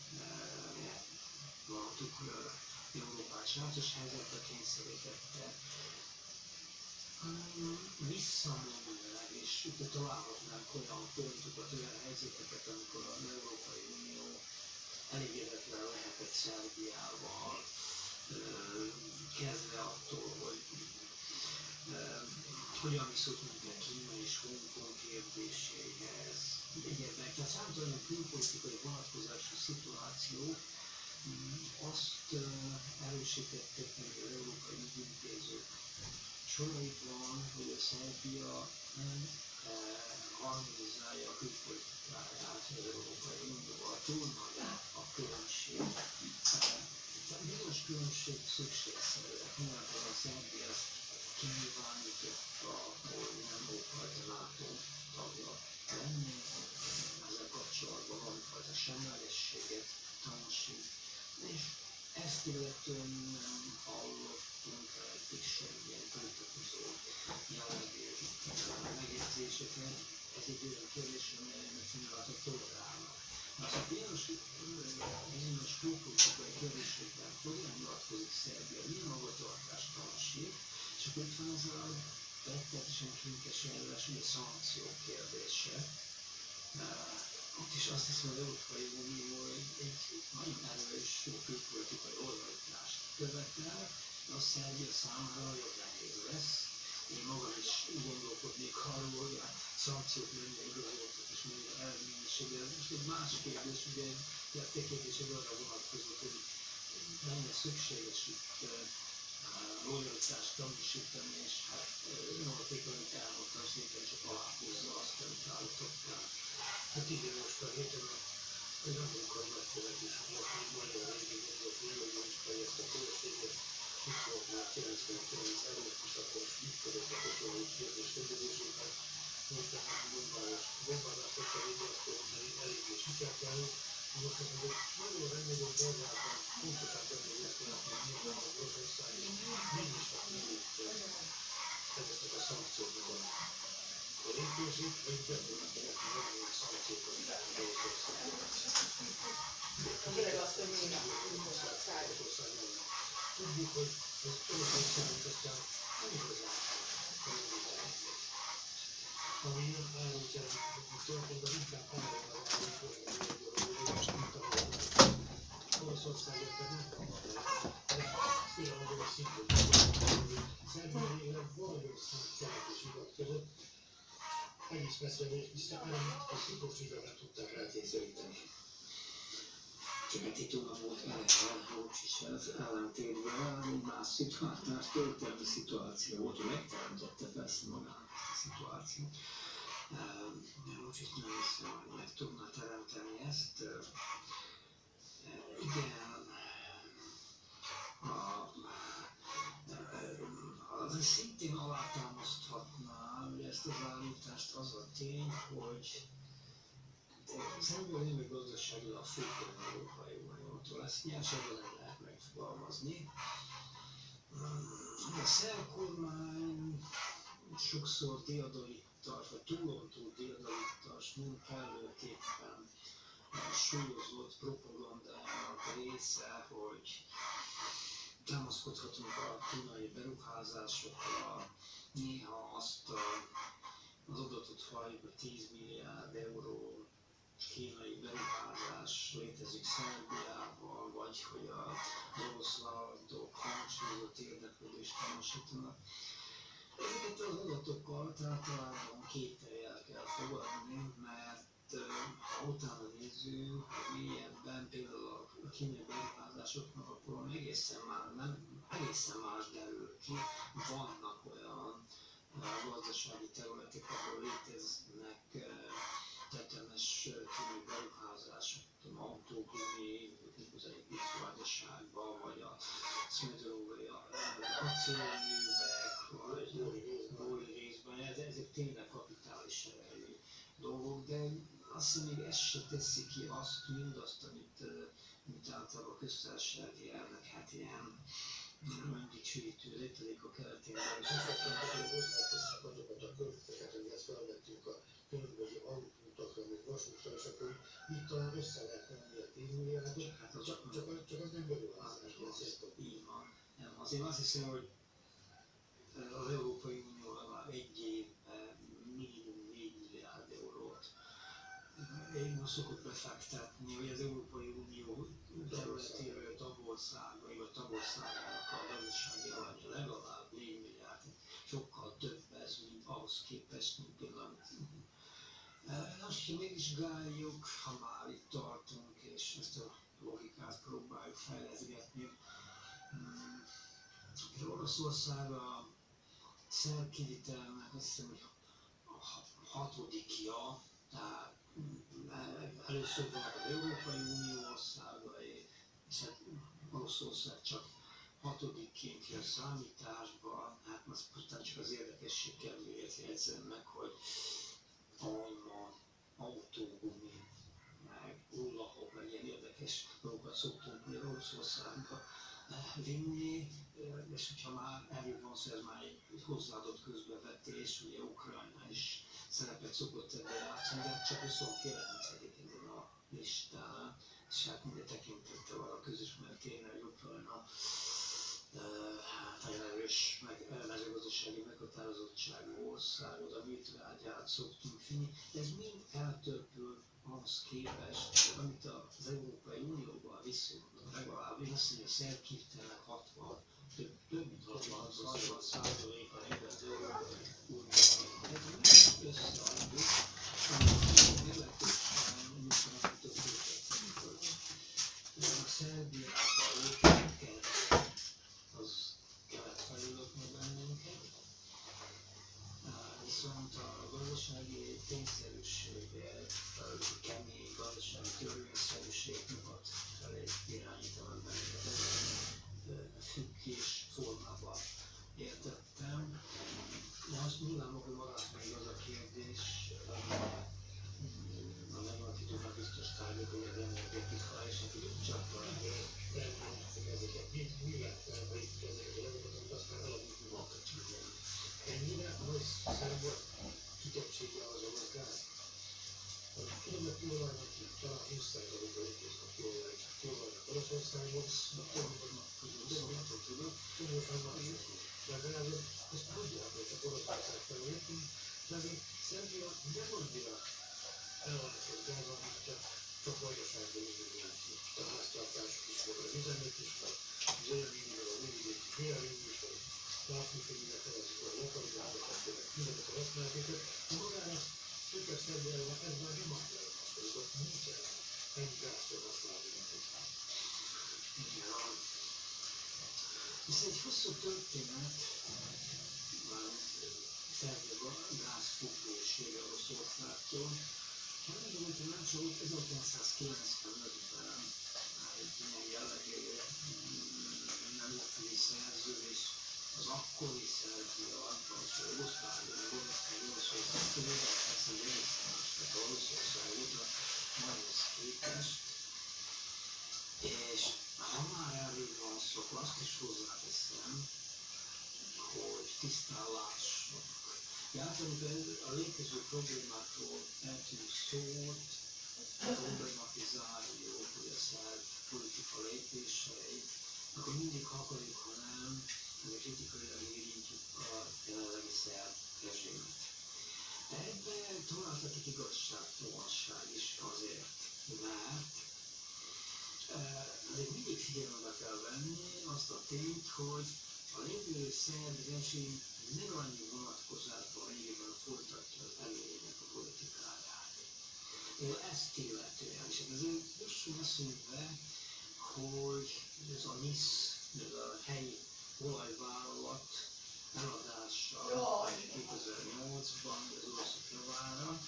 Valatuk Európát sajátos helyzetbe kényszerítette. Visszamenőleg, és itt találhatnánk olyan pontokat, olyan helyzeteket, amikor az Európai Unió elégedetlen lehetett Szerbiával, kezdve attól, hogy hogyan viszont mondjuk Kína és Hongkong kérdéséhez, egyébként. Tehát számtalan külpolitikai vonatkozású szituáció azt erősítették meg az európai ügyintézők soraiban, hogy a Szerbia nem harmonizálja a külpolitikáját az Európai Unióval, túl nagy a különbség. Bizonyos különbség szükségszerűek, mert a Szerbia kinyilvánította, hogy nem óhajt a NATO tagja lenni, ezzel kapcsolatban valamifajta semlegességet tanúsít, és ezt illetően nem hallottunk eddig semmilyen kritizó jellegű megjegyzéseket. Ez egy olyan kérdés, amelyet nyilvános tolerálnak. Az a bizonyos, bizonyos külpolitikai kérdésekben hogyan nyilatkozik Szerbia, milyen magatartástalanság, és akkor itt van ez a rettenetesen kinkes eljárás, ugye szankciók kérdése. Uh, ott is azt hiszem, az Európai Unió egy, egy nagyon erős külpolitikai oldalitást követel, a Szerbia számára nagyon nehéz lesz. Én magam is gondolkodnék arról, hogy a szankciók mennyire igazoltak és mennyire eredményességgel. Most egy más kérdés, ugye egy értékkérdés egy arra vonatkozott, hogy mennyire szükséges itt lojalitást tanúsítani, és hát Norték, amit elmondtam, szépen csak aláhúzza azt, amit állították. Hát igen, most a héten az amerikai nagykövetés most még magyar régi gondok William is fejezte feleséget, itt volt már kilencvenkilenc előtti szakos ügyködött a koszovói kérdés rendezésében, most a bombázás, bombazásokkal végeztő, mert eléggé sikertelő. Most ez egy nagyon legnagyobb gazdákban pontosan tervezett látni, hogy nyilván az Oroszország mégis a múlott ezeknek a szankcióknak a lépését, vagy gyakorlatilag valamilyen szankciókat az Oroszország. Főleg azt, hogy mi nem. Tudjuk, hogy az Oroszországot aztán nem igazán megvizsgálják. Ami nem árulja, hogy történt, az inkább elmondani, hogy Oroszországot nem kaphatják, de például a szimptomában, Szerbia végre valós szankciókat is mutatkozott, egész messzre vissza, hanem a titkosígra nem tudták rákényszeríteni. Csak egy titulna volt eleje, Vučić az ellentétben egy más szituációs, történelmi szituáció volt, hogy megteremtette persze magának ezt a szituációt. Vučić nem hiszem, hogy meg tudna teremteni ezt. Igen, az szintén alátámaszthatná, hogy ezt az állítást az a tény, hogy Szerbia némi gazdaságilag függ az Európai Uniótól, ezt nyersebben nem lehet megfogalmazni. A szerb kormány sokszor diadalittas, vagy túlontúl diadalittas, nem kellőképpen súlyozott propagandájának része, hogy támaszkodhatunk a kínai beruházásokra, néha azt az adatot halljuk, hogy tíz milliárd euró kínai beruházás létezik Szerbiával, vagy hogy az orosz vállalatok hangsúlyozott érdeklődést tanúsítanak. Ezeket az adatokat általában kételyel kell fogadni, mert ha utána nézzünk, hogy mélyebben például a kínai beruházásoknak, akkor egészen már nem, egészen más derül ki. Vannak olyan gazdasági területek, ahol léteznek tetemes kínai beruházások, autógumi, építőgazdaságban, vagy a Smederóvai acélművek, vagy új részben, ezek tényleg kapitális erejű dolgok, de azt hiszem, még ez se teszi ki azt, mindazt, amit, amit általában a köztársasági elnök, hát ilyen öndicsőítő létezik a keletén. És azt hiszem, hogy hozzáteszek azokat a költségeket, amihez felvettünk a könyvbeli autóutakra, még vasútra, és akkor itt talán össze lehet venni a tíz milliárdot, hát csak, csak, csak, csak az nem beruházás. Így van. Nem, azért azt hiszem, hogy az Európai Unióval már egy évben minimum négy milliárd eurót én szokott befektetni, hogy az Európai Unió területéről tagországai, vagy tagországának a gazdasági alanya legalább négy milliárd, sokkal több ez, mint ahhoz képest, mint például. Most, ha megvizsgáljuk, ha már itt tartunk, és ezt a logikát próbáljuk fejleszgetni, Oroszország a szerb kivitelnek azt hiszem, hogy a hatodikja, tehát először vannak az Európai Unió országai, és hát Oroszország csak hatodikként jön számításba, hát most csak az érdekesség kedvéért jegyzem meg, hogy alma, autógumi, meg rullahok, meg ilyen érdekes dolgokat szoktunk ugye Oroszországba vinni, és hogyha már erről van szó, ez már egy hozzáadott közbevetés, ugye Ukrajna is szerepet szokott ebben játszani, de csak huszonkilencedik ezen a listán, és hát minden tekintettel a közismert Ukrajna hát nagyon erős meg, mezőgazdasági meghatározottságú ország, oda műtrágyát szoktunk finni. Ez mind eltörpül ahhoz képest, amit az Európai Unióban viszont legalábbis azt mondja, a szerb kirtelen hatvan, több, több mint hatvan százaléka egyre az Európai Unióban. Ez nem összeadjuk, amit meglehetősen nyugodtan tudok a Szerbiában lépéseket, az kelet fejlődött meg bennünket, viszont a gazdasági tényszerűséget, a kemény gazdasági törvényszerűség nyugat felé irányítanak bennünket, függés formában értettem. De azt nyilván maga maradt még az a kérdés, a megvalati tudnak biztos tárgyok, hogy az energetika, és hát ugye csak valami ezeket mi lehet elvegyük ezeket a dolgokat, amit aztán eladjuk magat csinálni. Ennyire nagy szerbek kitettsége az a gazdály. Tudom, hogy kőolajnak talán húsz százalékban léteznek kőolajnak Oroszországban, tudom, hogy magatokat tudok, tudom, hogy magatokat. Legalább ezt tudják, hogy csak Oroszország felülépünk, de azért Szerbia nem annyira eladatott gáz, amit csak, csak vajdaságban indulni. A háztartások is volt, az üzemek is volt, az élményben, a újvidéki félelünk is volt, látni-fényűnek nevezik, a lokalizátokat, mindeket használják őket. Magára Super Szerbiában ez már nem annyira hasonlít, ott nincs el ennyi gáztól használni nekik. Igen. Ez egy hosszú történet, már Szerbia gázfüggősége Oroszországtól. Mondom, hogy nem csak úgy ezerkilencszázkilencvenötben egy ilyen jellegű nemzetközi szerződés az akkori Szerbia, az Oroszország, Oroszország, Oroszország között, persze az Oroszország, Oroszország volt a nagyhoz képest. És ha már erről van szó, azt is hozzáteszem, hogy tisztán lássuk. Általában a létező problémákról eltűnő szót problematizáljuk, hogy a szerb politika lépései, akkor mindig, ha akarjuk, ha nem, hogy kritikailag érintjük a jelenlegi szerb rezsimet. Ebben találtatik igazságtalanság is azért, mert azért mindig figyelembe kell venni azt a tényt, hogy a lévő szerb rezsim nem annyi vonatkozásban régebben folytatja az előnynek a politikáját. Ezt illetően, és azért jusson eszünkbe, hogy ez a NISZ, ez a helyi olajvállalat eladása kétezer-nyolcban az oroszok javára,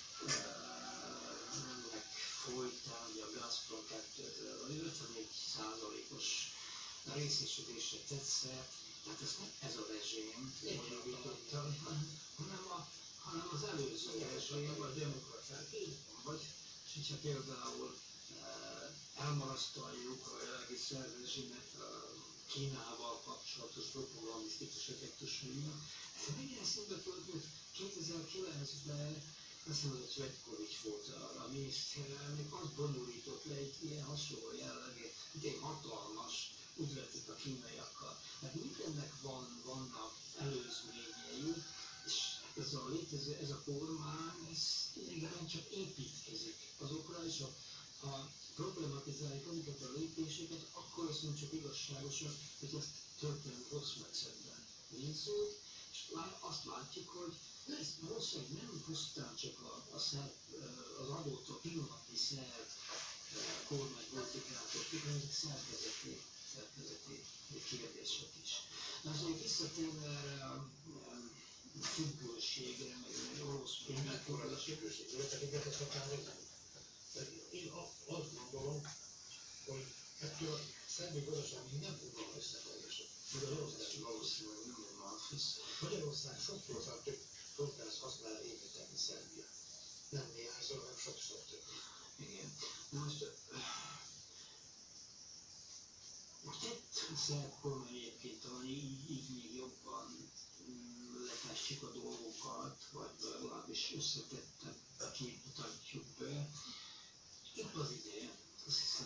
ennek folytán ugye a Gazprom ötvennégy százalékos részesedésre tett szert, tehát ez nem ez a rezsém bonyolította, hanem, a, hanem az előző rezsém, a demokraták, vagy, és hogyha például elmarasztaljuk a jelenlegi szerb rezsimet a Kínával kapcsolatos propagandisztikus effektusainak, megint eszembe tudod, hogy kétezer-kilencben azt mondod, hogy Cvetkovics volt a, a miniszterelnök, az bonyolított le egy ilyen hasonló jellegű, egy hatalmas ügyletet a kínaiakkal. Tehát mindennek van, vannak előzményei, és ez a létező, ez a kormány, ez tényleg csak építkezik azokra, és a, a problematizáljuk azokat a lépéseket, akkor azt mondjuk csak igazságosan, hogy ezt történelmi hosszmetszetben nézzük, és azt látjuk, hogy ez valószínűleg nem pusztán csak a, a szerb, az adott, a pillanatnyi szerb kormánypolitikától függ, hanem ezek szervezeti, szervezeti kérdések is. De azért visszatérve erre a függőségre, meg orosz függőségre, tekintetet határozni. Én azt gondolom, hogy ettől a szerbi gazdaság nem tudnak összeteljesíteni. Magyarország valószínűleg nem van össze. Magyarország sokszor több földgáz használ égetek, mint Szerbia. Nem néhányszor, hanem sokszor több. Igen. Na most tett a szerb kormány egyébként, talán így, így még jobban lefestjük a dolgokat, vagy legalábbis összetettebb képmutatjuk be. Itt az ideje, azt hiszem,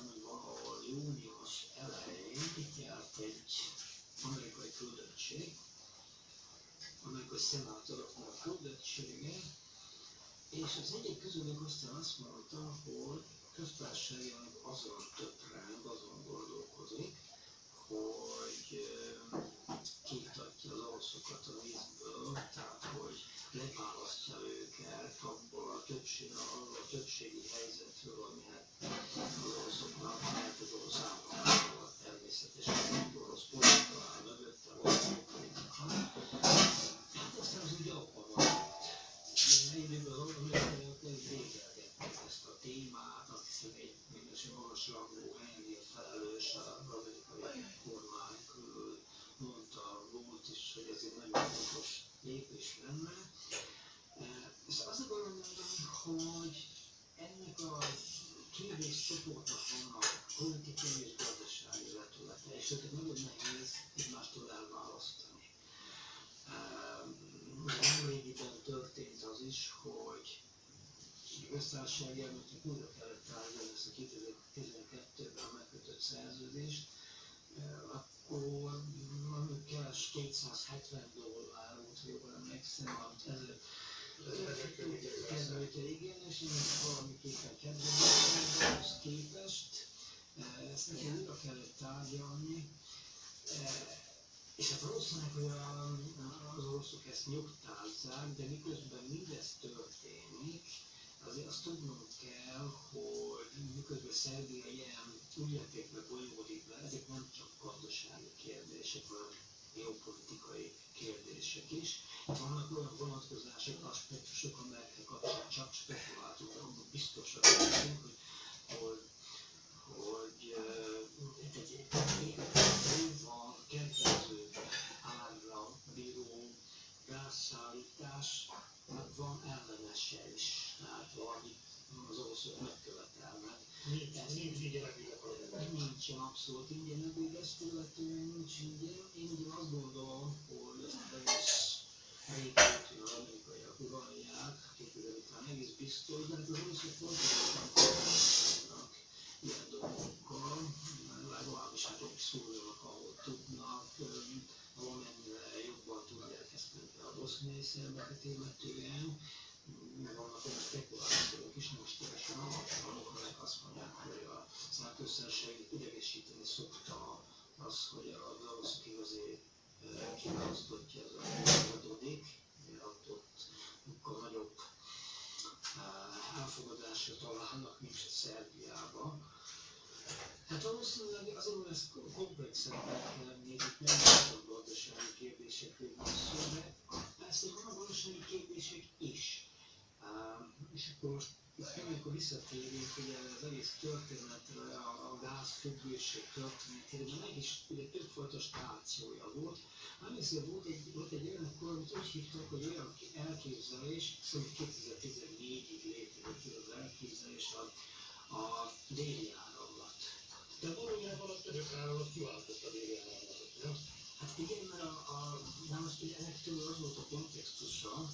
szenátoroknak a küldöttsége, és az egyik közülük aztán azt mondta, hogy köztársasági elnök azon töpreng, azon gondolkodik, hogy kiiktatja az oroszokat a vízből, tehát hogy leválasztja őket abból a, többség, a többségi helyzetről, aminek az oroszoknak, mert az orosz államoknak természetesen az orosz politika áll mögötte, orosz politika. Hát aztán az ugye apa van. Időben az amerikaiak végelgették ezt a témát, azt hiszem egy mindenesen magasrangú helyen felelős az amerikai kormány körül mondta volt is, hogy ez egy nagyon fontos lépés lenne. És azt akarom mondani, hogy ennek a kérdés csoportnak vannak politikai és gazdasági vetülete, és őket nagyon nehéz egymástól elválasztani. Nemrégiben történt az is, hogy a köztársasági elnöknek újra kellett tárgyalni ezt a kétezer-tizenkettőben megkötött szerződést, akkor keres kétszázhetven dollárot, jobban emlékszem, kedvelte, igen, és én valamiképpen kedvelte, ahhoz képest ezt nekem újra kellett tárgyalni, és hát valószínűleg, hogy az oroszok ezt nyugtázzák, de miközben mindez történik, azért azt tudnunk kell, hogy miközben Szerbia ilyen ügyletekbe bonyolódik le, ezek nem csak gazdasági kérdések, hanem geopolitikai kérdések is. Vannak olyan vonatkozások, aspektusok, amelyekkel kapcsolatban csak spekuláltunk, de abban biztosak vagyunk, hogy, hogy, hogy uh, egy jóval kedvező árra bíró gázszállításnak van ellenese is. Tehát valami az oroszok megkövetelnek. Nincs ingyen ebédek. Nincsen abszolút ingyen ebéd, ezt illetően nincs ingyen. Én ugye azt gondolom, hogy ezt egész régóta az amerikaiak uralják, kétezer után egész biztos, de hát az oroszok fontosak ilyen dolgokkal, legalábbis hát ott szóljanak, ahol tudnak, valamennyire jobban tudják ezt, mint a boszniai szerbeket illetően. Vannak olyan spekulációk is, most teljesen alacsonyak, amelyek azt mondják, hogy a szárköztársaságot idegesíteni szokta az, hogy az oroszok igazi kiválasztottja az elfogadódik, mert ott sokkal nagyobb elfogadásra találnak, mint Szerbiában. Hát valószínűleg azért ezt komplexebben kell nézni, nem csak gazdasági kérdésekről van szó, de persze vannak gazdasági kérdések is. És akkor most itt amikor visszatérünk ugye az egész történetre, a, a gázfüggőség történetére, de meg is ugye többfajta stációja volt. Emlékszel, volt egy, volt egy olyan kor, amit úgy hívtak, hogy olyan elképzelés, szóval kétezer-tizennégyig létrejött ki az elképzelés a, a déli áramlat. De valójában a török áramlat kiváltotta a déli áramlatot, nem? Hát igen, mert a, a, na most ugye ennek tőle az volt a kontextusa,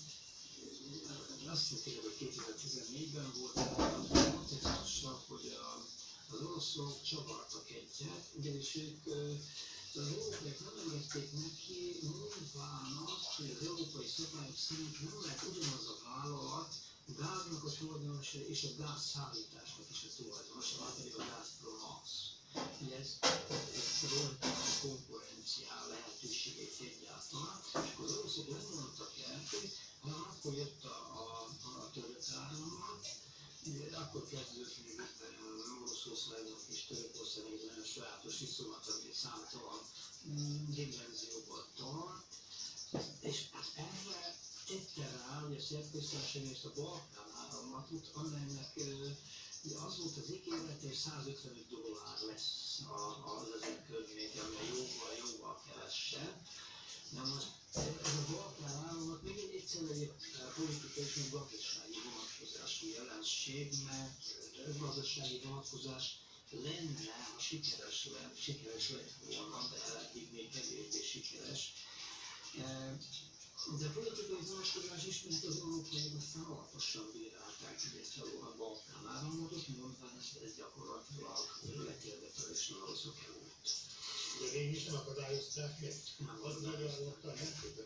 azt hiszem, hogy kétezer-tizennégyben volt a kontextusa, hogy a, az oroszok csavartak egyet, ugyanis ők az európaiak nem engedték neki, mondván azt, hogy az európai szabályok szerint nem lehet ugyanaz a vállalat gáznak a tulajdonosa és a gázszállításnak is a tulajdonosa, már pedig a Gazprom-Max. Ugye ez, ez volt a konkurenciál lehetőségét egyáltalán, és akkor az oroszok nem mondtak el, hanem akkor jött a, a, a török áramlat, akkor kezdődött Oroszországnak és Törökországnak egy nagyon sajátos viszolat, ami számtalan dimenzióban tart, és hát erre tette rá, hogy a szerb-köztársaság és a Balkán áramlatot, amelynek ugye az volt az ígéret, hogy százötvenöt dollár lesz az ezen környéken, amely jóval, jóval kevesebb. Na most ez a Balkán áramlat még egy egyszerűen egy politikai és egy gazdasági vonatkozású jelenség, mert ez gazdasági vonatkozás lenne, ha sikeres lett, sikeres lett volna, de eddig még kevésbé sikeres. De a politikai vonatkozás ismét az európaiak aztán alaposan bírálták ezt a Balkán áramlatot, mondván ez gyakorlatilag letérdetelésről azok előtt. De végig is nem akadályozták meg. Az megállapta a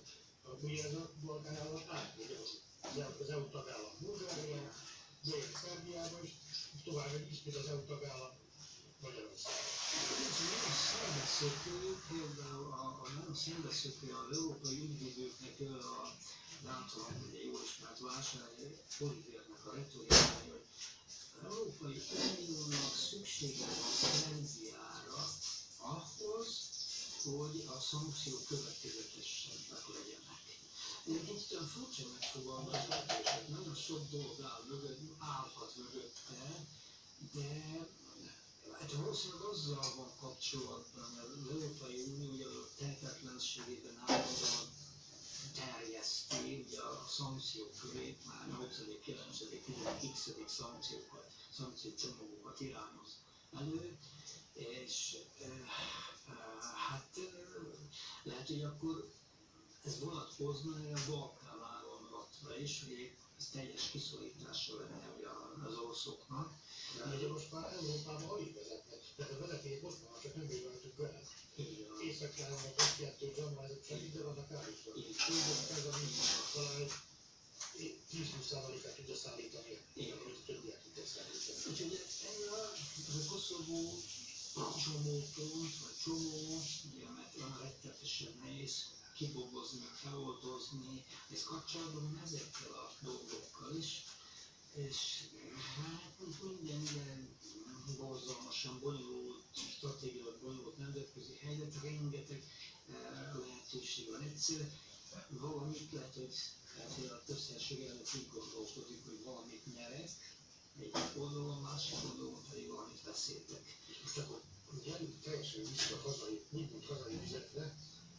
Ugye ez a Balkán állam átmegy az é u tagállam Bulgária, bejön Szerbiába is, és tovább megy ismét az é u tagállam Magyarország. Ez szembeszökő, például a, a nagyon szembeszökő az európai ügyvédőknek a látom, ugye jól ismert Vásárhelyi Olivérnek a retorikája, hogy az Európai Uniónak szüksége van Szerbiára ahhoz, hogy a szankciók következetesebbek legyenek. Egy kicsit olyan furcsa megfogalmazás, és nagyon sok dolog áll mögött, állhat mögötte, de hát valószínűleg azzal van kapcsolatban, mert az Európai Unió ugye a tehetetlenségében állandóan terjeszti ugye a szankciók körét, már nyolcadik, kilencedik, tizedik, x-edik szankciókat, szankciócsomagokat irányoz elő, és e, e, hát e, lehet, hogy akkor ez vonatkozna a Balkán áramlatra is, hogy ez teljes kiszorítása lenne az oroszoknak. De ugye most már Európában alig vezetnek, tehát a vezeték ott van, csak nem bőveltük el. Észak-Károlnak azt kettő zsamlázat csak ide vannak állítva. Tudod, ez a mindent talán tíz-húsz százalékát tudja szállítani, amit a többiek tudja szállítani. Úgyhogy ez a Koszovó csomópont, vagy csomó, ugye, mert olyan rettetesen nehéz kibogozni, meg feloldozni, ez kapcsolatban van ezekkel a dolgokkal is, és hát minden ilyen borzalmasan bonyolult, stratégiailag bonyolult nemzetközi helyzet, rengeteg lehetőség van. Egyszer valamit lehet, hogy a többszerség előtt úgy gondolkodik, hogy valamit nyerek, egy oldalon, másik oldalon pedig valamit veszélytek. Most akkor gyerünk teljesen vissza a hazai, mindent hazai vizetre,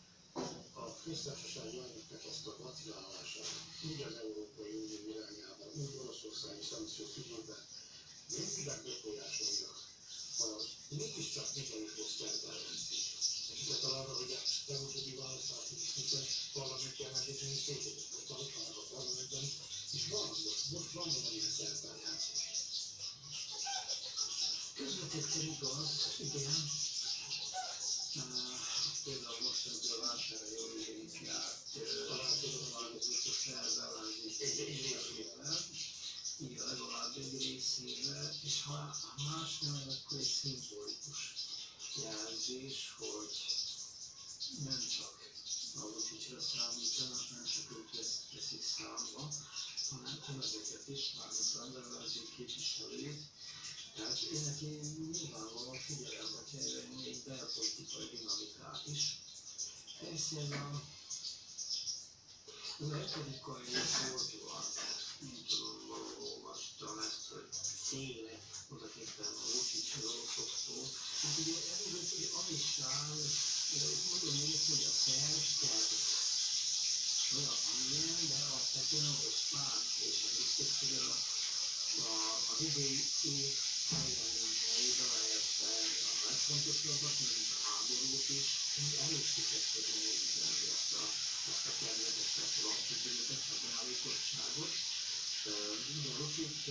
a köztársasági elnöknek ezt a vacilálását, úgy az Európai Unió irányában, úgy Oroszországi szankciók ügyében, mennyiben befolyásolja az mégiscsak Michael Oszterberg. Tehát arra, hogy a legutóbbi választási hiszen parlamenti ellenzéken is szétjegyek, hogy ott vannak a parlamentben, és van most, most van valamilyen szerepeljáték. Közvetetten igaz, igen. Például most ezzel a Vásárhelyi Olivérnek járt találkozott a szerb ellenzékével, igen, legalább egy részével, és ha más nem, akkor egy szimbolikus jelzés, hogy nem csak a Vučićra számítanak, nem csak őt veszik számba, hanem ezeket is, mármint az ellenzék képviselőit. Tehát én neki nyilvánvalóan figyelembe kell venni egy belpolitikai dinamikát is. Persze ez a, ez a retorikai fordulat, nem tudom, valahol olvastam ezt, hogy féle odaképpen a Vučić az oroszoktól. Hát ugye előbb ugye az is áll, mondom még, hogy a szerb terv olyan, amilyen, de alapvetően orosz párt, és ez biztos, hogy a, a, az idei év fejleményeiben lehetve a legfontosabbat, mint a háborút is, hogy erősítettek még ezt a, ezt a területet, a lankidőtet, a beállítottságot. De a Vučić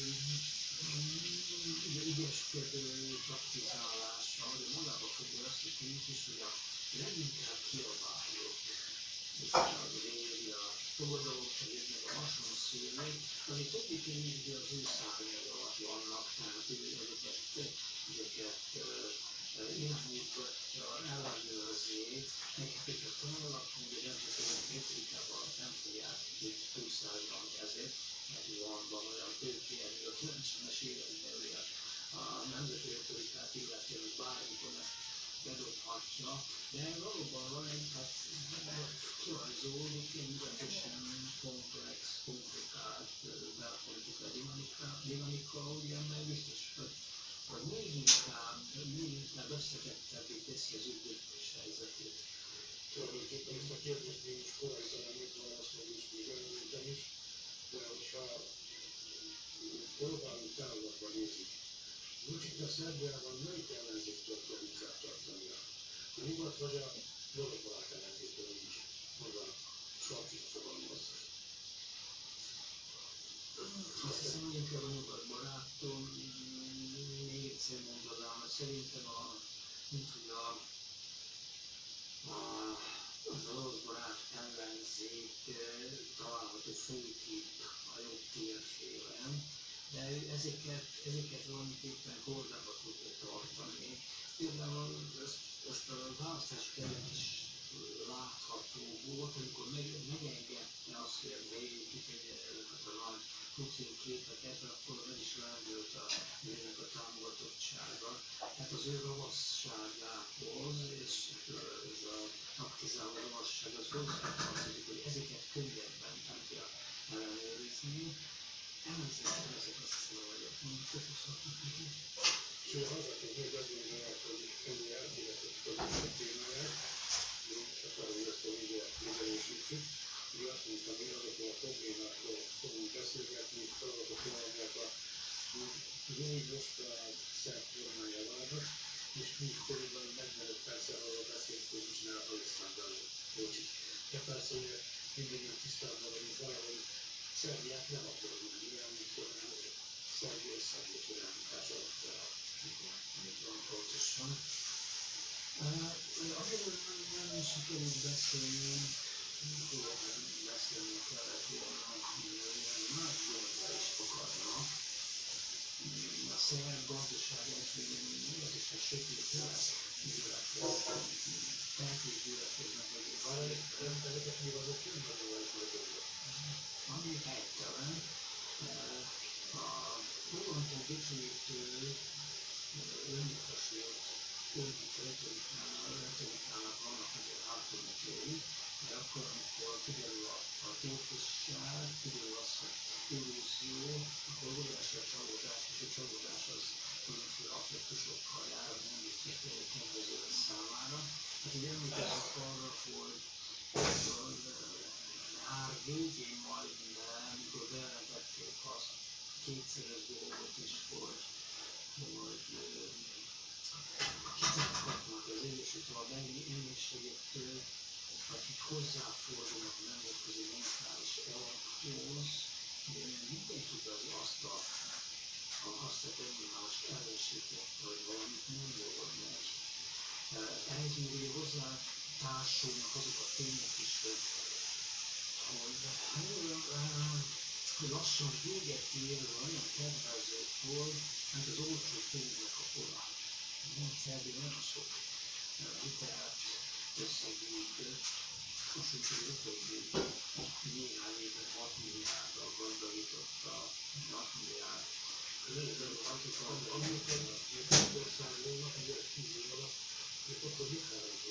ügyeskedő taktizálása, de magába fogja azt a tényt is, hogy a leginkább kiabálók, biztosan az éri, a fogadalomszerűt, meg a hasonló szőlők, azért többi tényleg az ő szárnyai alatt vannak, tehát ezeket, ezeket irányítgatja, ellenőrzi, meg hát őket tanulat, hogy a nemzetközi kritikával nem fogják túlszállítani ezért, mert van, van olyan tőkéjű a kilencvenes években, hogy a nemzeti autorikát illetve, hogy bármikor ezt bedobhatja, de valóban van egy, hát kirajzolódik egy ügyetesen komplex, komplikált belpolitikai dinamika, dinamika, ugye, mert biztos, hogy, hogy még inkább, még inkább összetettebbé teszi az ügyös helyzetét. Tulajdonképpen ezt a kérdést még is korai talán még válaszolni is, még előttem is, de hogyha Orbán távolakban nézik, Vučić a Szerbiában melyik ellenzéktől kell inkább tartania? A nyugat vagy a nyugat ellenzéktől így maga sarkig fogalmaz? Azt hiszem, hogy inkább a nyugat barátom, még egyszer mondanám, hogy szerintem a, mint hogy a, a, az orosz barát ellenzék található főképp a jobb térfélen, de ezeket, ezeket valamiképpen kordában tudja tartani. Például ezt, ezt a választási terület is látható volt, amikor meg, megengedte azt, hogy a végig kitegye ezeket a nagy Putin képeket, akkor meg is lendült a ennek a támogatottsága. Hát az ő ravasságához, és ez a taktizáló ravasság az hozzátartozik, hogy ezeket könnyebben tudja ellenőrizni. Emlékszem, ezek azt hiszem, hogy a közösszaknak neki. Szóval hallgatok még azért, mert hogy ennyi elméletet közös a témáját, csak arra, hogy ezt a végelősítsük. Ugye azt mondtam, hogy azokról a problémákról fogunk beszélgetni, azokról, amelyek a Vilnius szerb kormánya várnak, és mi körülbelül negyvenöt perccel arról beszélünk, hogy mit csinál Alexander Vučić. De persze, hogy mindegyik tisztában vagyunk vele, hogy Szerbiát nem akar mondani, amikor Szerbia és Szerbia irányítás alatt áll. Így van, pontosan. Amiről nem sikerült beszélni, mikor beszélni kellett volna, más dolgokra is fogadnak. A szerb gazdaság ez meglehetősen sötét gyűlöletről, tehetős gyűlöletről meg Ezeket mi azok kimondva is megoldotta. ami helytelen, a Tolantó dicsőítő önmutasult politikai retorikának vannak azért hátulütői, mert akkor, amikor kiderül a, a tétosság, kiderül az, hogy illúzió, akkor óriási a csalódás, és a csalódás az különféle affektusokkal jár, ami nem biztos, hogy kedvező lesz számára. Hát így emlékeztek arra, hogy nyár végén majdnem, amikor bejelentették azt kétszeres dolgot is, hogy, hogy kitámogatnak az Egyesült Államok emlékségektől, akik hozzáfordulnak a nemzetközi monetáris alaphoz, de mindenki az azt a, azt a terminális ellenséget, hogy valamit nem jól megy. Ehhez még ugye hozzá társulnak azok a tények is, hogy, hogy lassan véget ér olyan kedvező volt, mint az olcsó pénznek a kora. Szerbia nagyon sok vitelt összegűjtött, azt hiszem, hogy utóbbi néhány évben hat milliárddal gazdagította, hat milliárd. Amikor a országolnak, ugye tíz év alatt, akkor mit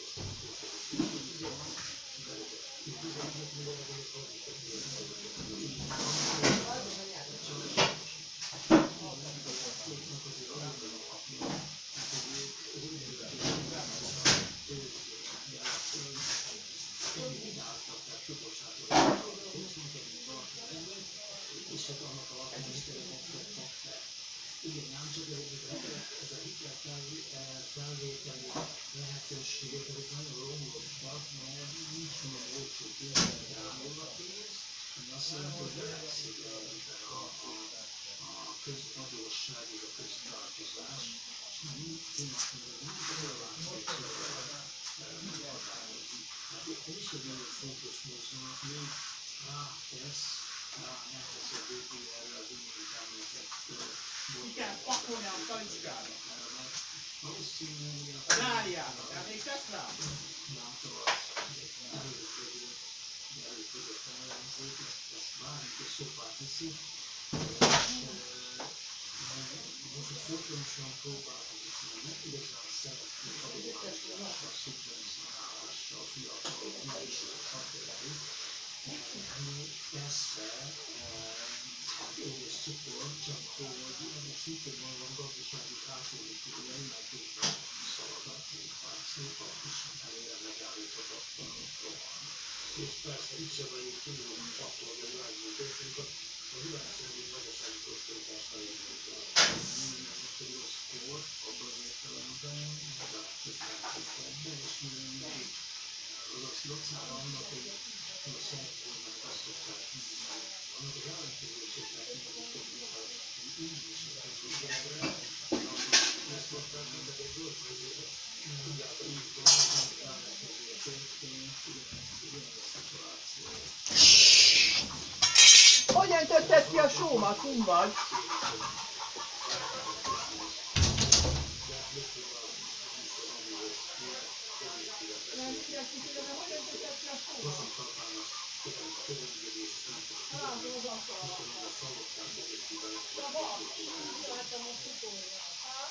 és hát annak alapján is területettek fel. Igen, nem csak ez a hitel felvételi lehetőségek, ezek nagyon romlottak, mert nincs olyan olcsó pénzben rámol a pénz, ami azt jelenti, hogy növekszik a, a, a közadósság és a köztartozás, és már mind tényleg nem relevánsak határozni. Hát ez is egy nagyon fontos mozdulat, még rátesz, rámetesz a bé pé erre az uniós elméletektől. Ki kell pakolni a talicskára. Valószínűleg A Dáliának, emlékszesz rá? látom az előző ellenzék, ezt bármikor szopát hiszi, most a folytonosan próbálkozik, mert nem igazán szeretnék adományozással, szubvencionálással, fiatalok, működések, stb. Persze, jó és cukor, csak hogy ennek szintén van gazdasági átfordítója, mert tudnak szaladni, inflációkat is előre megállíthatatlan rohan. És persze, itt sem vagyunk tudunk attól, hogy a világban történik, a világszerűen gazdasági prosperitásnál indultak. Most egy rossz kor, abban az értelemben, de közvetlenül és mindig az docára annak, hogy a szerb kormány azt szokták hívni, annak az ellenkezőt szokták hívni, hogy így is a közösségre, ezt szokták mondani, hogy dolgozók, tudjátok, így van, ellenkezőt történt, ugyanez nem tett ki a sómat, hol vagy? Nem figyelsz, hogy nem tett ki a sómat? Hát, az akar. De van, szeretem a szutóriát. Hát?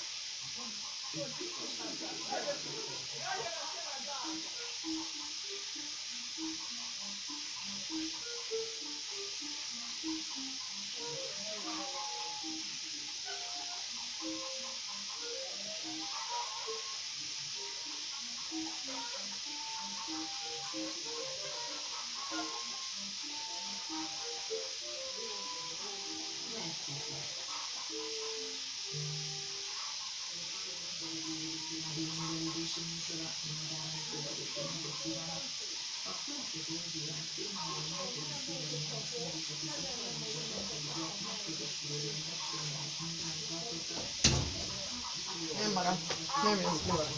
Nem maradt, nem jössz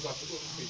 ki.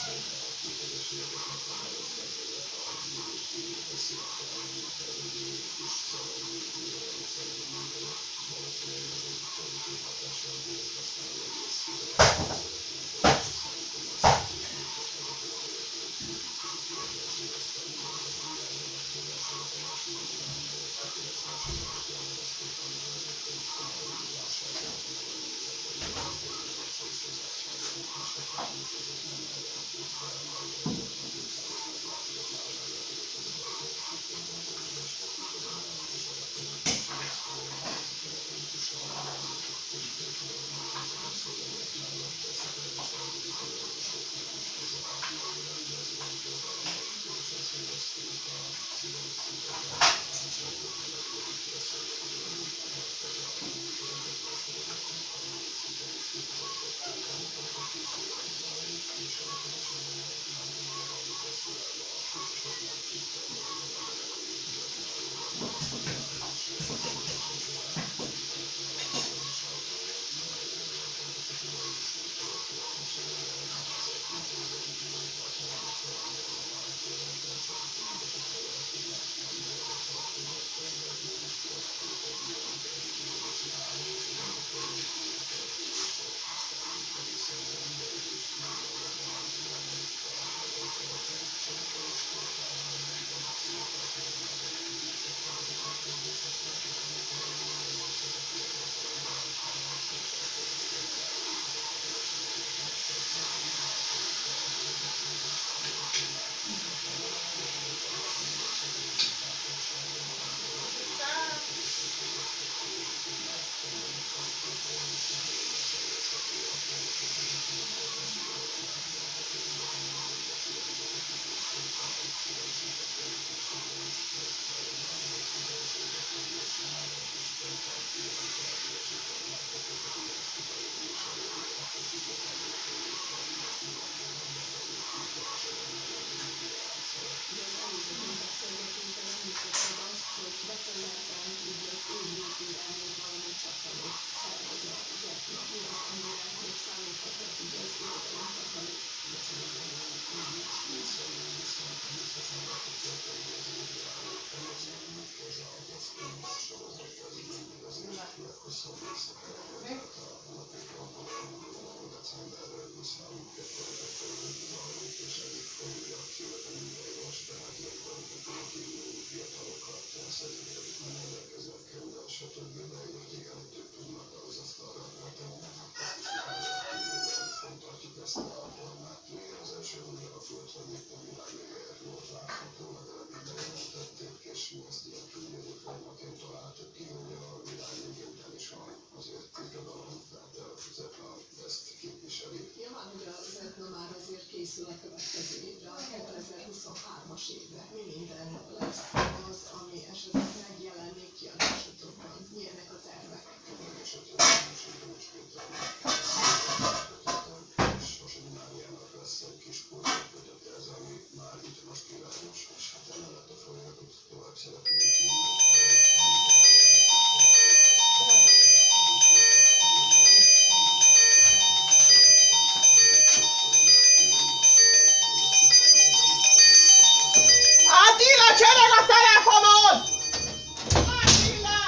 Köszönöm. rendelkeznek könyvvel, stb. De igen, több tudnak az asztalra tenni. Fontartjuk ezt a formát. Még az első úgy alakult, hogy itt a világ végéért volt látható, legalábbis bejelentették, és mi ezt ilyen túlélő formaként találtuk ki, hogy a világ vége után is van azért irodalom, tehát az etna ezt képviseli. Nyilván ugye az etna már azért készül a következő évre, a kétezer-huszonhármas évre. Mi minden lesz az, ami esetleg megjelenik kiadásotokban? Milyenek a tervek? És a többségen is és most Máriának lesz egy kis kurzuskötete ez, ami már itt most kívános, és hát emellett a folyamatot tovább szeretnénk Attila, csereg a telefonon! Attila!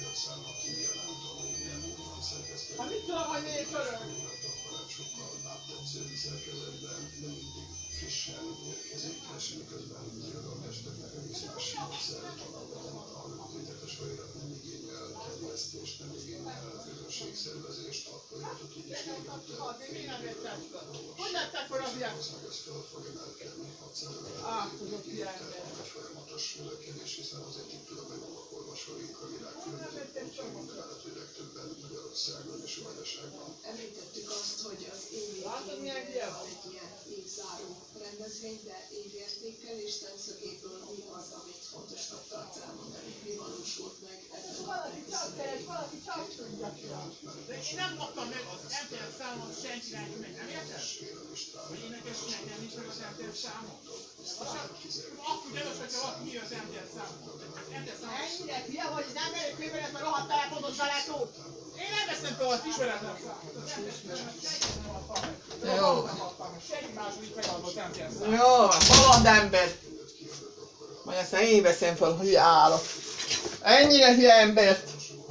Hát mit tudom, hogy miért csörög? sokkal lábtetszőbb szerkezetben, de mindig frissen érkezik, és miközben irodalmesteknek egész más módszer találkozom, a tüntetes folyamat nem igényel terjesztést, nem igényel közönségszervezést, a folyamatot így is légült Hogy lettek forradják? meg ez fel fog emelkedni hatszázal egy folyamatos növekedés, hiszen azért itt tudom, hogy vannak olvasóink a világ különböző pontjain, de lehet, hogy legtöbben Magyarországon és Vajdaságban. Említettük azt, hogy az évvégén egy ilyen évzáró rendezvény, de évértékelés szemszögéből mi az, amit fontosnak tartsz elmondani? Mi valósult meg ebben a rendezvényben? Valaki csak tudja ki. De én nem kaptam meg az em té es számot senkinek, meg nem érted? Hogy énekesnek nem nincs meg az em té es számot? Akkor gyanús, hogyha valaki mi az em té es számot. em té es számot. Ennyire hülye vagy, nem merő könyvelet, mert rohadt telefonod vele tud! Én nem veszem fel az ismeretlen számot. Az em té es számot senki nem adta meg. Jó. Senki második megadva az em té es számot. Jó, bolond ember! Majd aztán én veszem fel, hogy állok. Ennyire hülye embert!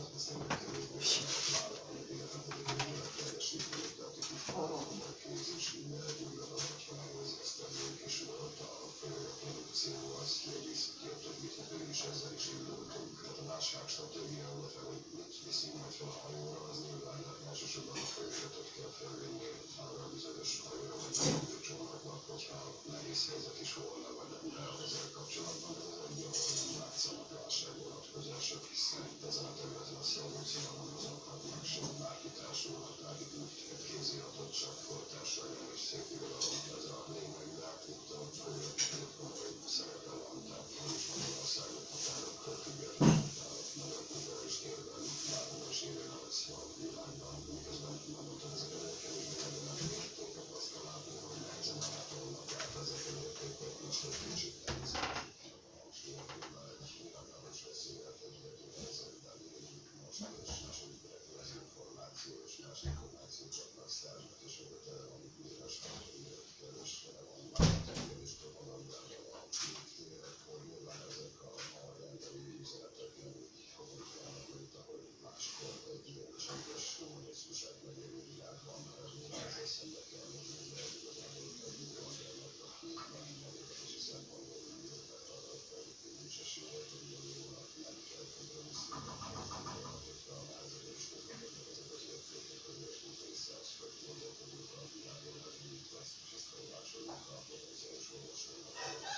Nehéz helyzet is volna, vagy lenne ezzel kapcsolatban, ez egy olyan, hogy nem látszanak válság vonatkozások, hiszen itt ezen a területen a szolgóciában azoknak sem bárki társulhat, bárki úgy kéziratot, csak fortársajon és szép irodalom, ez a lényeg, de hát itt a folyamatot komoly szerepe van, tehát nem is Magyarországot határokkal függetlenül, tehát nagyon kulturális térben, látomás érjen az a világban, miközben mondtam, ezek a kevésbé ebben a értéket azt kell látni, hogy nehezen állapolnak át ezek a értékek, és egy kicsit természetesen hangsúlyozódna egy világos veszélyet, egy illető helyzetben élünk most, és második az információ, és más információkat megszállnak, és ebben tele van míras, hogy és tele van már, és propagandával a térek, hogy nyilván ezek a rendeli üzenetek nem úgy kommunikálnak, mint ahogy máskor egy ilyen csendes, kommunizmusát megérő világban, ezzel szembe kell nézni, de igazából egy gondolnak, aki nem megértési szempontból működnek arra, hogy nincs esélye, hogy jónak nem kell kompromisszumot, hogyha a lázadás közben ezek az értékek, hogy értünk része az, hogy gondolkodunk a világon, hogy mit lesz, és ezt olvásoljuk a potenciális olvasónak,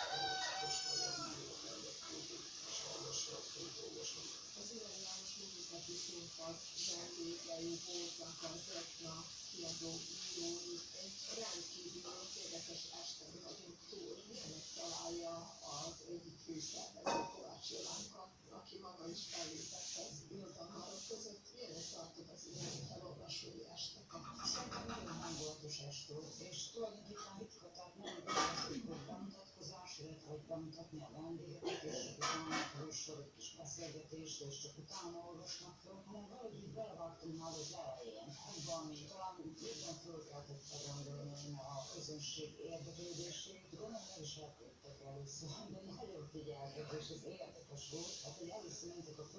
most vagy a nem vettünk, és hallgassa azt, hogy olvasom. Az Üreg János Művészeti Színpad vendégei voltak az etna kiadó írói. Egy rendkívül érdekes este vagyunk túl. Milyenek találja az egyik főszervező Kovács Jolánka, aki maga is fellépett az irodalmárok között. Milyenek tartod az ilyen felolvasói esteket? Szerintem nagyon hangulatos est volt, és tulajdonképpen ritka, tehát nem egy bemutatkozás, illetve hogy bemutatni a vendégeket, és utána felsorol egy kis beszélgetést, és csak utána olvasnak föl, hanem valahogy így belevágtunk már az elején, abban, ami talán jobban fölkeltette gondolni a közönség érdeklődését. Gondolom nem is elköttek először, de nagyon figyeltek, és ez érdekes volt. Hát, hogy először mentek a föl,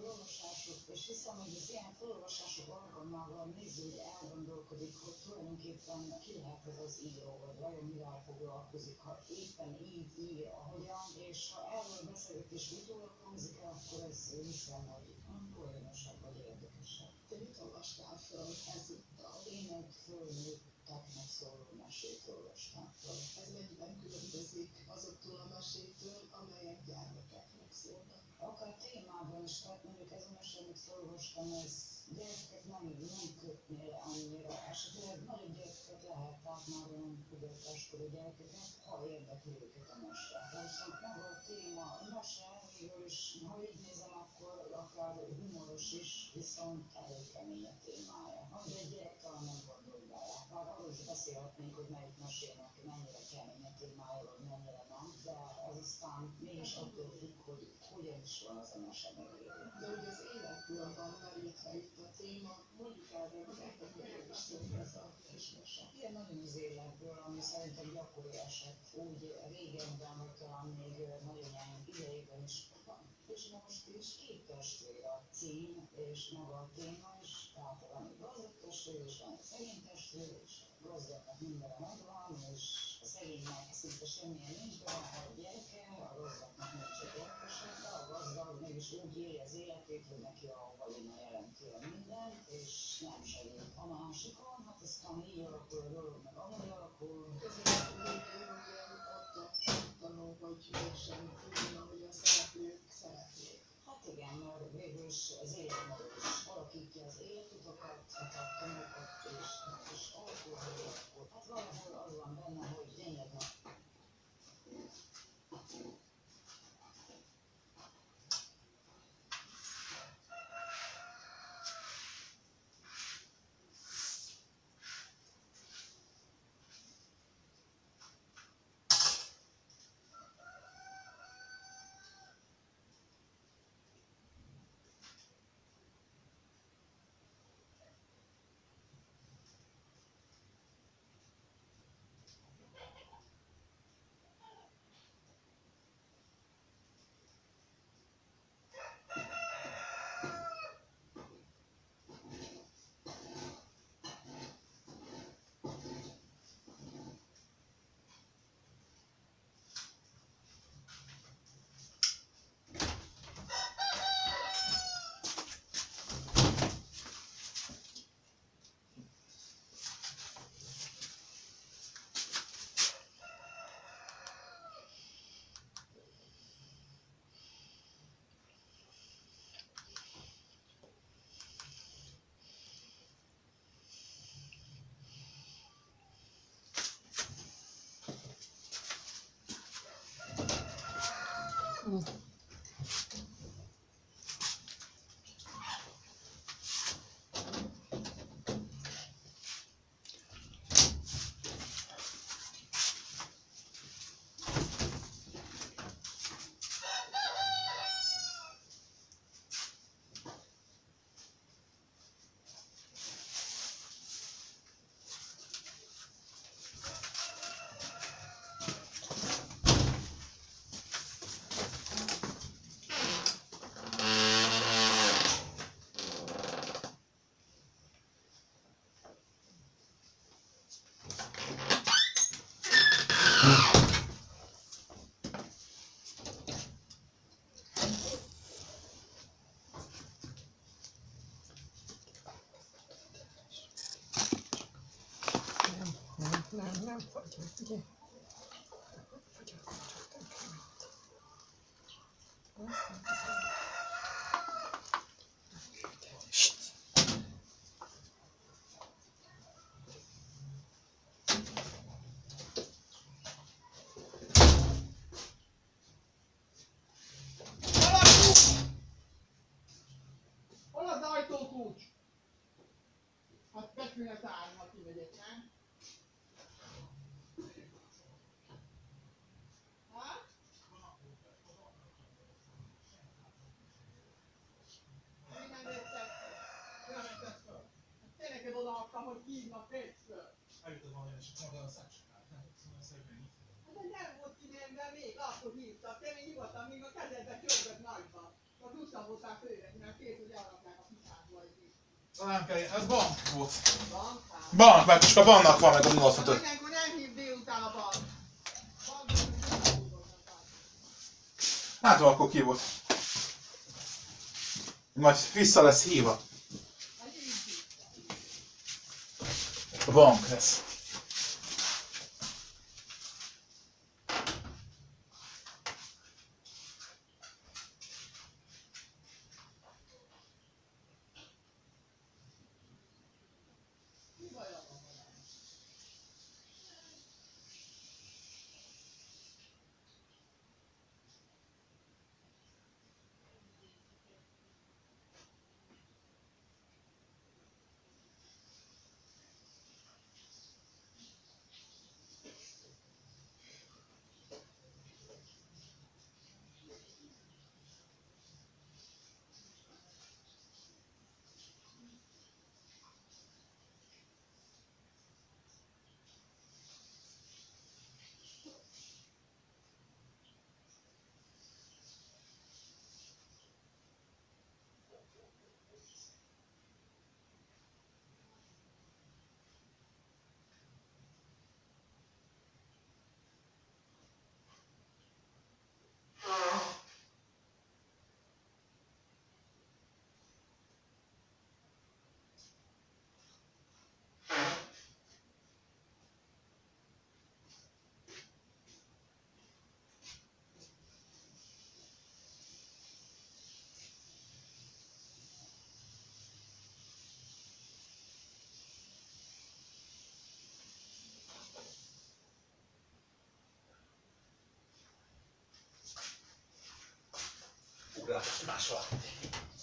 felolvasások, és hiszem, hogy az ilyen felolvasások alkalmával néző, hogy elgondolkodik, hogy tulajdonképpen ki lehet ez az író, vagy vajon mivel foglalkozik, ha éppen így ír, ahogyan, és ha erről beszélgetés utólag hangzik el, akkor ez hiszem, hogy poénosabb vagy érdekesebb. Te mit olvastál föl ezúttal? Én egy fölnőtteknek szóló mesét olvastam föl. Ez mennyiben különbözik azoktól a mesétől, amelyek gyermekeknek szólnak? Akár témában is, tehát mondjuk ez a mesé, amit felolvastam, ez gyerekeket nem, nem kötné le annyira, esetleg nagyobb gyerekeket lehet, tehát már olyan pubertáskorú gyerekeket, ha érdekli őket a mese. Viszont maga a téma, a mese, amiből is, ha így nézem, akkor akár humoros is, viszont elég kemény a témája. Ami egy gyerek talán nem gondol bele. Már arról is beszélhetnénk, hogy melyik mesének mennyire kemény a témája, vagy mennyire nem, de ez aztán mégis attól függ, hogy hogyan is van az a mese megírva. De ugye az életből van merítve itt a téma, mondjuk el nektek, miről is szól ez a kis mese. Ilyen nagyon az életből, ami szerintem gyakori eset, úgy régebben, vagy talán még nagyon idejében is van. És most is két testvér a cím, és maga a téma is, tehát van egy gazdag testvér, és van egy szegény testvér, és a gazdagnak mindenre megvan, és a szegénynek szinte semmilyen nincs bele, a gyereke, a gazdagnak nincs csak gyerekesek, de a gazdag mégis úgy éli az életét, hogy neki a vagyona jelenti a mindent, és nem segít a másikon, hát aztán így alakul a dolog, meg amúgy alakul. Közben a végén ugye ott a tanul, hogy mégsem tudja, hogy a szereplők szeretnék. Hát igen, mert végül is az életmód is alakítja az életutokat, a tanulókat, és, és alakul, hogy alakul. Hát valahol az van benne, hogy tényleg a Nem, nem fagyott, ugye? Fagyott, Hol az ajtókulcs? Hát fekvőne szállni, ha kimegyek, nem? Hát? Mi nem jöttek föl? Nem jöttek föl. Hát tényleg odaadtam, hogy hívnak pénztől. Eljutott valami, és maga a szácskát, nem tudom, szépen így. Hát de nem volt kimenve még, akkor hívtak, te még nyugodtan, míg a kezedbe csörgött nagyban. A szabották őre, mert két, hogy elrakják a pitákba egy is. Nem kell, ez bank volt. Bankán. Bank, mert csak a banknak van meg a nulla öt. Ilyenkor nem hív délután a bank. Hát akkor ki volt. Majd vissza lesz hívva. A bank lesz. Ugrálás máshol.